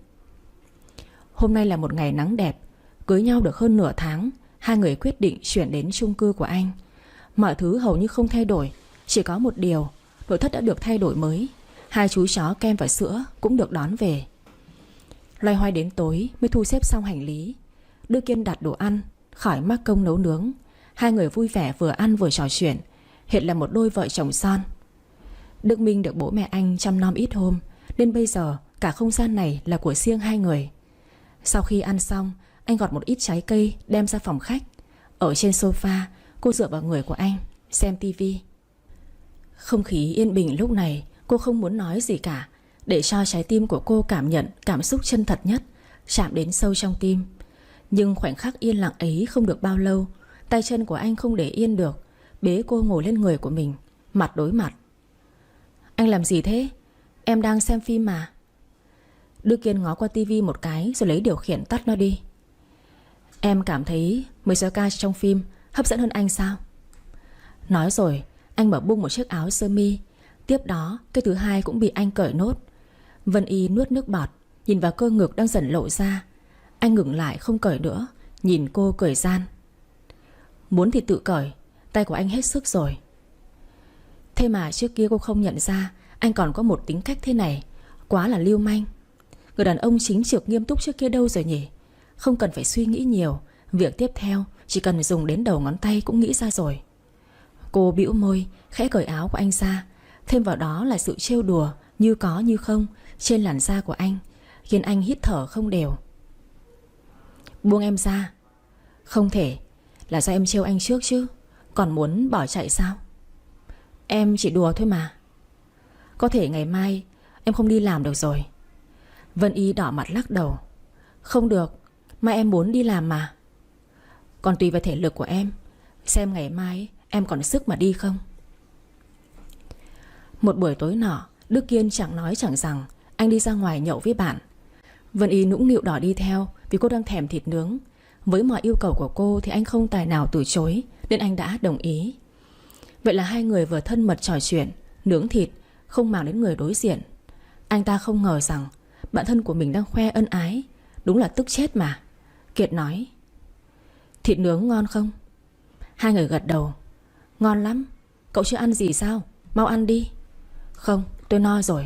Hôm nay là một ngày nắng đẹp. Cưới nhau được hơn nửa tháng, hai người quyết định chuyển đến chung cư của anh. Mọi thứ hầu như không thay đổi, chỉ có một điều, nội thất đã được thay đổi mới. Hai chú chó Kem và Sữa cũng được đón về. Loay hoay đến tối mới thu xếp xong hành lý. Đưa Kiên đặt đồ ăn, khỏi mắc công nấu nướng. Hai người vui vẻ vừa ăn vừa trò chuyện, hiện là một đôi vợ chồng son. Đức Minh được bố mẹ anh chăm nom ít hôm, nên bây giờ cả không gian này là của riêng hai người. Sau khi ăn xong, anh gọt một ít trái cây đem ra phòng khách. Ở trên sofa, cô dựa vào người của anh xem tivi. Không khí yên bình lúc này, cô không muốn nói gì cả, để cho trái tim của cô cảm nhận cảm xúc chân thật nhất, chạm đến sâu trong tim. Nhưng khoảnh khắc yên lặng ấy không được bao lâu, tay chân của anh không để yên được, bế cô ngồi lên người của mình, mặt đối mặt. Anh làm gì thế? Em đang xem phim mà. Đức Kiên ngó qua tivi một cái rồi lấy điều khiển tắt nó đi. Em cảm thấy mấy số ca trong phim hấp dẫn hơn anh sao? Nói rồi anh mở bung một chiếc áo sơ mi. Tiếp đó cái thứ hai cũng bị anh cởi nốt. Vân Y nuốt nước bọt, nhìn vào cơ ngực đang dần lộ ra. Anh ngừng lại không cởi nữa, nhìn cô cười gian. Muốn thì tự cởi, tay của anh hết sức rồi. Thế mà trước kia cô không nhận ra anh còn có một tính cách thế này. Quá là lưu manh. Người đàn ông chính trực nghiêm túc trước kia đâu rồi nhỉ? Không cần phải suy nghĩ nhiều, việc tiếp theo chỉ cần dùng đến đầu ngón tay cũng nghĩ ra rồi. Cô bĩu môi, khẽ cởi áo của anh ra. Thêm vào đó là sự trêu đùa như có như không trên làn da của anh, khiến anh hít thở không đều. Buông em ra. Không thể, là do em trêu anh trước chứ. Còn muốn bỏ chạy sao? Em chỉ đùa thôi mà. Có thể ngày mai em không đi làm được rồi. Vân Y đỏ mặt lắc đầu. Không được, mai em muốn đi làm mà. Còn tùy vào thể lực của em, xem ngày mai em còn sức mà đi không. Một buổi tối nọ, Đức Kiên chẳng nói chẳng rằng anh đi ra ngoài nhậu với bạn. Vân Y nũng nịu đòi đi theo vì cô đang thèm thịt nướng. Với mọi yêu cầu của cô thì anh không tài nào từ chối, nên anh đã đồng ý. Vậy là hai người vừa thân mật trò chuyện, nướng thịt, không màng đến người đối diện. Anh ta không ngờ rằng bạn thân của mình đang khoe ân ái. Đúng là tức chết mà. Kiệt nói, thịt nướng ngon không? Hai người gật đầu. Ngon lắm. Cậu chưa ăn gì sao? Mau ăn đi. Không, tôi no rồi.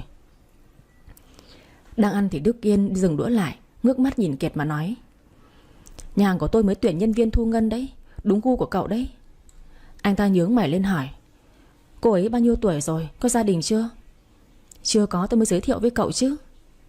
Đang ăn thì Đức Kiên dừng đũa lại, ngước mắt nhìn Kiệt mà nói, nhà hàng của tôi mới tuyển nhân viên thu ngân đấy. Đúng gu của cậu đấy. Anh ta nhướng mày lên hỏi, cô ấy bao nhiêu tuổi rồi? Có gia đình chưa? Chưa có, tôi mới giới thiệu với cậu chứ.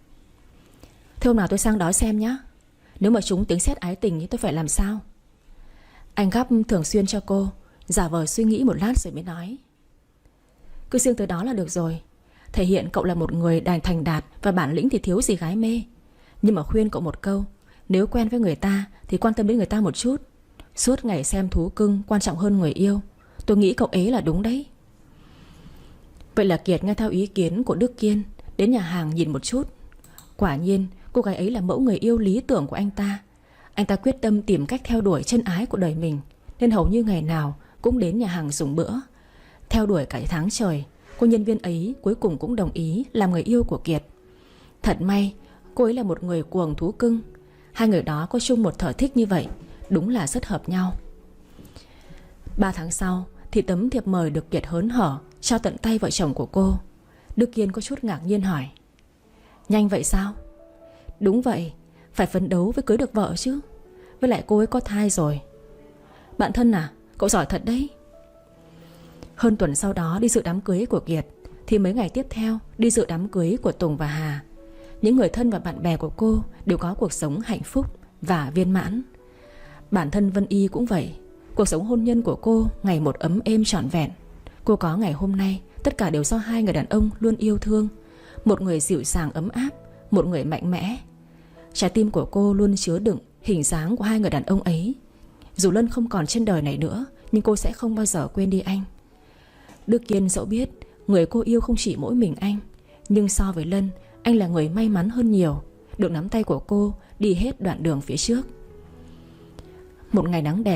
Thế hôm nào tôi sang đó xem nhá. Nếu mà chúng tiếng sét ái tình thì tôi phải làm sao? Anh gắp thường xuyên cho cô, giả vờ suy nghĩ một lát rồi mới nói, cứ riêng tới đó là được rồi. Thể hiện cậu là một người đàn thành đạt và bản lĩnh thì thiếu gì gái mê. Nhưng mà khuyên cậu một câu, nếu quen với người ta thì quan tâm đến người ta một chút. Suốt ngày xem thú cưng quan trọng hơn người yêu. Tôi nghĩ cậu ấy là đúng đấy. Vậy là Kiệt nghe theo ý kiến của Đức Kiên, đến nhà hàng nhìn một chút. Quả nhiên cô gái ấy là mẫu người yêu lý tưởng của anh ta. Anh ta quyết tâm tìm cách theo đuổi chân ái của đời mình, nên hầu như ngày nào cũng đến nhà hàng dùng bữa. Theo đuổi cả tháng trời, cô nhân viên ấy cuối cùng cũng đồng ý làm người yêu của Kiệt. Thật may, cô ấy là một người cuồng thú cưng. Hai người đó có chung một sở thích như vậy, đúng là rất hợp nhau. 3 tháng sau thì tấm thiệp mời được Kiệt hớn hở trao tận tay vợ chồng của cô. Đức Kiên có chút ngạc nhiên hỏi, nhanh vậy sao? Đúng vậy, phải phấn đấu với cưới được vợ chứ. Với lại cô ấy có thai rồi. Bạn thân à? Cậu giỏi thật đấy. Hơn tuần sau đó đi dự đám cưới của Kiệt, thì mấy ngày tiếp theo đi dự đám cưới của Tùng và Hà. Những người thân và bạn bè của cô đều có cuộc sống hạnh phúc và viên mãn. Bản thân Vân Y cũng vậy. Cuộc sống hôn nhân của cô ngày một ấm êm trọn vẹn. Cô có ngày hôm nay tất cả đều do hai người đàn ông luôn yêu thương. Một người dịu dàng ấm áp, một người mạnh mẽ. Trái tim của cô luôn chứa đựng hình dáng của hai người đàn ông ấy. Dù Lân không còn trên đời này nữa, nhưng cô sẽ không bao giờ quên đi anh. Đức Kiên dẫu biết người cô yêu không chỉ mỗi mình anh, nhưng so với Lân, anh là người may mắn hơn nhiều, được nắm tay của cô đi hết đoạn đường phía trước. Một ngày nắng đẹp,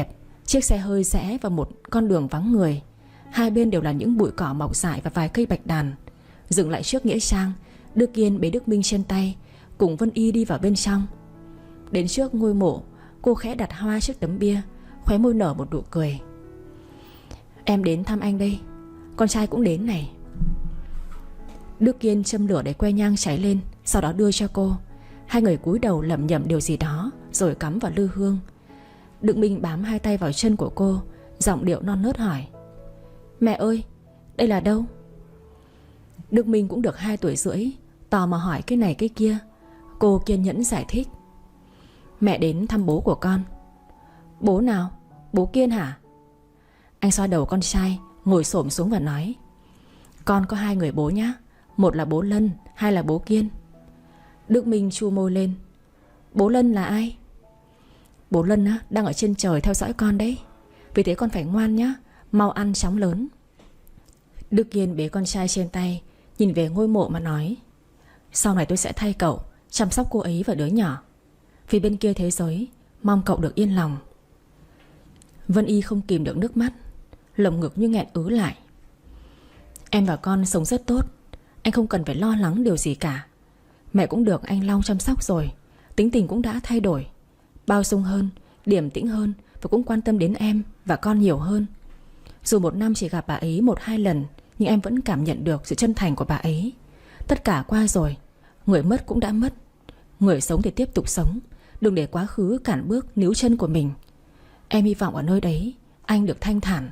Chiếc xe hơi rẽ vào một con đường vắng người. Hai bên đều là những bụi cỏ mọc dại và vài cây bạch đàn. Dừng lại trước nghĩa trang, Đức Kiên bế Đức Minh trên tay, cùng Vân Y đi vào bên trong. Đến trước ngôi mộ, cô khẽ đặt hoa trước tấm bia, khóe môi nở một nụ cười. Em đến thăm anh đây, con trai cũng đến này. Đức Kiên châm lửa để que nhang cháy lên, sau đó đưa cho cô. Hai người cúi đầu lẩm nhẩm điều gì đó, rồi cắm vào lư hương. Đức Minh bám hai tay vào chân của cô, giọng điệu non nớt hỏi: Mẹ ơi, đây là đâu? Đức Minh cũng được 2 tuổi rưỡi, tò mò hỏi cái này cái kia. Cô kiên nhẫn giải thích: Mẹ đến thăm bố của con. Bố nào? Bố Kiên hả? Anh xoa đầu con trai, ngồi xổm xuống và nói: Con có 2 người bố nhá, một là bố Lân, 2 là bố Kiên. Đức Minh chu môi lên: Bố Lân là ai? Bố Lân á, đang ở trên trời theo dõi con đấy. Vì thế con phải ngoan nhá, mau ăn chóng lớn. Đức Kiên bế con trai trên tay, nhìn về ngôi mộ mà nói: Sau này tôi sẽ thay cậu chăm sóc cô ấy và đứa nhỏ. Vì bên kia thế giới, mong cậu được yên lòng. Vân Y không kìm được nước mắt, lồng ngực như nghẹn ứ lại. Em và con sống rất tốt, anh không cần phải lo lắng điều gì cả. Mẹ cũng được anh Long chăm sóc rồi, tính tình cũng đã thay đổi, bao dung hơn, điềm tĩnh hơn, và cũng quan tâm đến em và con nhiều hơn. Dù một năm chỉ gặp bà ấy 1-2 lần, nhưng em vẫn cảm nhận được sự chân thành của bà ấy. Tất cả qua rồi, người mất cũng đã mất, người sống thì tiếp tục sống. Đừng để quá khứ cản bước níu chân của mình. Em hy vọng ở nơi đấy anh được thanh thản.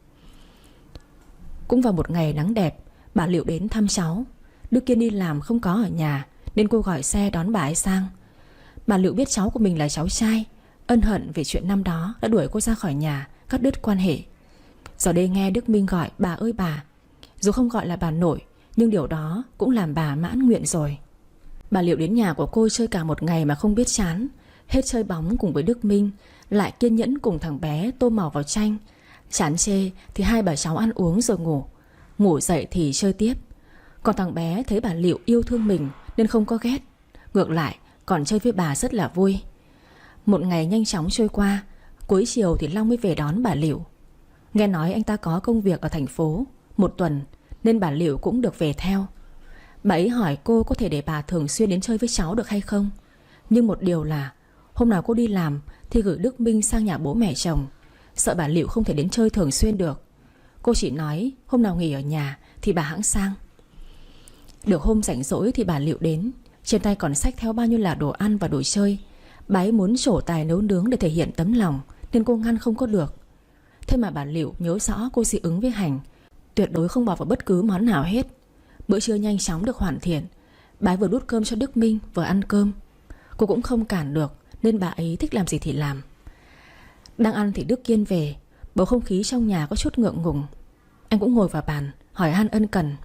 Cũng vào một ngày nắng đẹp, bà Liệu đến thăm cháu. Đức Kiên đi làm không có ở nhà, nên cô gọi xe đón bà ấy sang. Bà Liệu biết cháu của mình là cháu trai, ân hận về chuyện năm đó đã đuổi cô ra khỏi nhà, cắt đứt quan hệ. Giờ đây nghe Đức Minh gọi bà ơi bà, dù không gọi là bà nội, nhưng điều đó cũng làm bà mãn nguyện rồi. Bà Liệu đến nhà của cô chơi cả một ngày mà không biết chán. Hết chơi bóng cùng với Đức Minh, lại kiên nhẫn cùng thằng bé tô màu vào tranh. Chán chê thì hai bà cháu ăn uống rồi ngủ. Ngủ dậy thì chơi tiếp. Còn thằng bé thấy bà Liệu yêu thương mình nên không có ghét, ngược lại còn chơi với bà rất là vui. Một ngày nhanh chóng trôi qua. Cuối chiều thì Long mới về đón bà Liệu. Nghe nói anh ta có công việc ở thành phố 1 tuần, nên bà Liệu cũng được về theo. Bà ấy hỏi cô có thể để bà thường xuyên đến chơi với cháu được hay không. Nhưng một điều là hôm nào cô đi làm thì gửi Đức Minh sang nhà bố mẹ chồng, sợ bà Liệu không thể đến chơi thường xuyên được. Cô chỉ nói hôm nào nghỉ ở nhà thì bà hẵng sang. Được hôm rảnh rỗi thì bà Liệu đến, trên tay còn xách theo bao nhiêu là đồ ăn và đồ chơi. Bà ấy muốn trổ tài nấu nướng để thể hiện tấm lòng, nên cô ngăn không có được. Thế mà bà Liệu nhớ rõ cô dị ứng với hành, tuyệt đối không bỏ vào bất cứ món nào hết. Bữa trưa nhanh chóng được hoàn thiện. Bà ấy vừa đút cơm cho Đức Minh vừa ăn cơm. Cô cũng không cản được, nên bà ấy thích làm gì thì làm. Đang ăn thì Đức Kiên về. Bầu không khí trong nhà có chút ngượng ngùng. Anh cũng ngồi vào bàn hỏi han ân cần: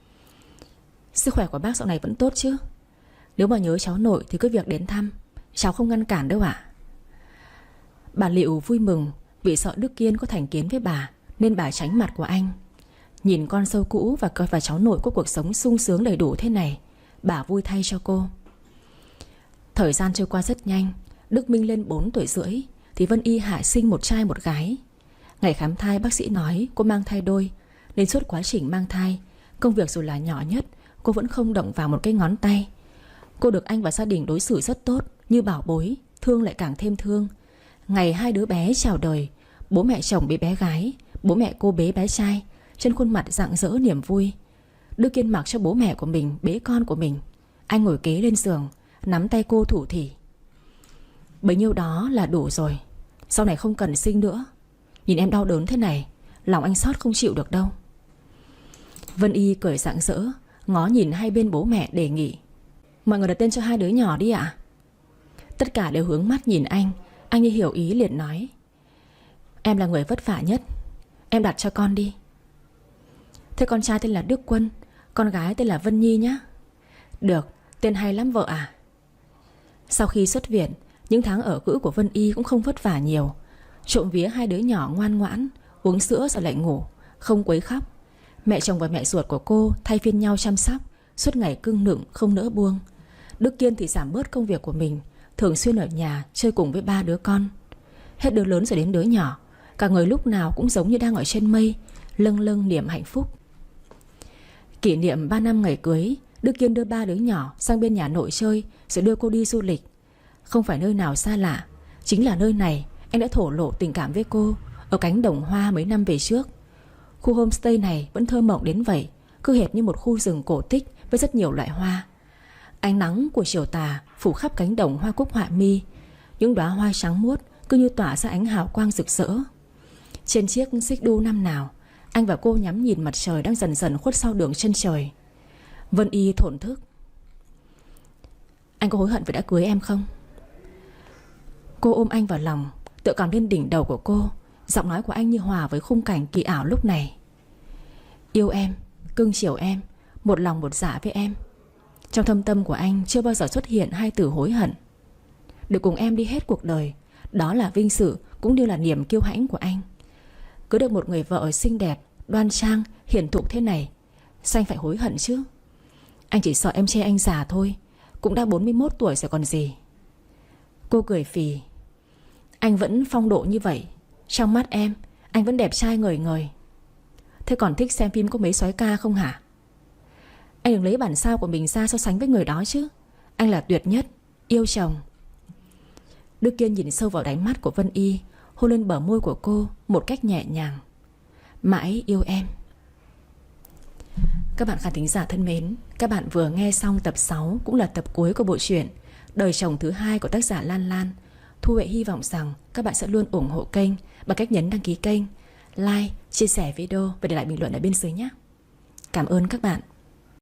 Sức khỏe của bác dạo này vẫn tốt chứ? Nếu mà nhớ cháu nội thì cứ việc đến thăm, cháu không ngăn cản đâu ạ. Bà Liệu vui mừng vì sợ Đức Kiên có thành kiến với bà, nên bà tránh mặt của anh. Nhìn con dâu cũ và cháu nội có cuộc sống sung sướng đầy đủ thế này, bà vui thay cho cô. Thời gian trôi qua rất nhanh. Đức Minh lên 4 tuổi rưỡi thì Vân Y hạ sinh một trai một gái. Ngày khám thai bác sĩ nói cô mang thai đôi, nên suốt quá trình mang thai, công việc dù là nhỏ nhất cô vẫn không động vào một cái ngón tay. Cô được anh và gia đình đối xử rất tốt, như bảo bối, thương lại càng thêm thương. Ngày 2 đứa bé chào đời, bố mẹ chồng bế bé gái, bố mẹ cô bế bé trai, trên khuôn mặt rạng rỡ niềm vui. Đức Kiên mặc cho bố mẹ của mình bế con của mình. Anh ngồi kế lên giường, nắm tay cô thủ thỉ: Bấy nhiêu đó là đủ rồi, sau này không cần sinh nữa. Nhìn em đau đớn thế này, lòng anh xót không chịu được đâu. Vân Y cười rạng rỡ, ngó nhìn hai bên bố mẹ đề nghị: Mọi người đặt tên cho 2 đứa nhỏ đi ạ. Tất cả đều hướng mắt nhìn anh. Anh như hiểu ý liền nói: Em là người vất vả nhất, em đặt cho con đi. Thế con trai tên là Đức Quân, con gái tên là Vân Nhi nhá. Được, tên hay lắm vợ à. Sau khi xuất viện, những tháng ở cữ của Vân Y cũng không vất vả nhiều. Trộm vía 2 đứa nhỏ ngoan ngoãn, uống sữa rồi lại ngủ, không quấy khóc. Mẹ chồng và mẹ ruột của cô thay phiên nhau chăm sóc, suốt ngày cưng nựng không nỡ buông. Đức Kiên thì giảm bớt công việc của mình, thường xuyên ở nhà chơi cùng với 3 đứa con. Hết đứa lớn rồi đến đứa nhỏ, Cả người lúc nào cũng giống như đang ở trên mây, lâng lâng niềm hạnh phúc. Kỷ niệm 3 năm ngày cưới, Đức Kiên đưa 3 đứa nhỏ sang bên nhà nội chơi, rồi đưa cô đi du lịch. Không phải nơi nào xa lạ, chính là nơi này anh đã thổ lộ tình cảm với cô, ở cánh đồng hoa mấy năm về trước. Khu homestay này vẫn thơ mộng đến vậy, cứ hệt như một khu rừng cổ tích với rất nhiều loại hoa. Ánh nắng của chiều tà phủ khắp cánh đồng hoa cúc họa mi, những đóa hoa trắng muốt cứ như tỏa ra ánh hào quang rực rỡ. Trên chiếc xích đu năm nào, anh và cô nhắm nhìn mặt trời đang dần dần khuất sau đường chân trời. Vân Y thổn thức: anh có hối hận vì đã cưới em không? Cô ôm anh vào lòng, tựa cằm lên đỉnh đầu của cô. Giọng nói của anh như hòa với khung cảnh kỳ ảo lúc này. Yêu em, cưng chiều em, một lòng một dạ với em. Trong thâm tâm của anh chưa bao giờ xuất hiện hai từ hối hận. Được cùng em đi hết cuộc đời, đó là vinh dự cũng như là niềm kiêu hãnh của anh. Cứ được một người vợ xinh đẹp, đoan trang, hiền thục thế này, sao anh phải hối hận chứ? Anh chỉ sợ em chê anh già thôi, cũng đã 41 tuổi rồi còn gì. Cô cười phì: anh vẫn phong độ như vậy, trong mắt em anh vẫn đẹp trai ngời ngời. Thế còn thích xem phim có mấy soái ca không hả? Anh đừng lấy bản sao của mình ra so sánh với người đó chứ. Anh là tuyệt nhất, yêu chồng. Đức Kiên nhìn sâu vào đáy mắt của Vân Y, hôn lên bờ môi của cô một cách nhẹ nhàng. Mãi yêu em. Các bạn khán thính giả thân mến, các bạn vừa nghe xong tập 6, cũng là tập cuối của bộ truyện Đời chồng thứ 2 của tác giả Lan Lan. Thu Huệ hy vọng rằng các bạn sẽ luôn ủng hộ kênh bằng cách nhấn đăng ký kênh, like, chia sẻ video và để lại bình luận ở bên dưới nhé. Cảm ơn các bạn.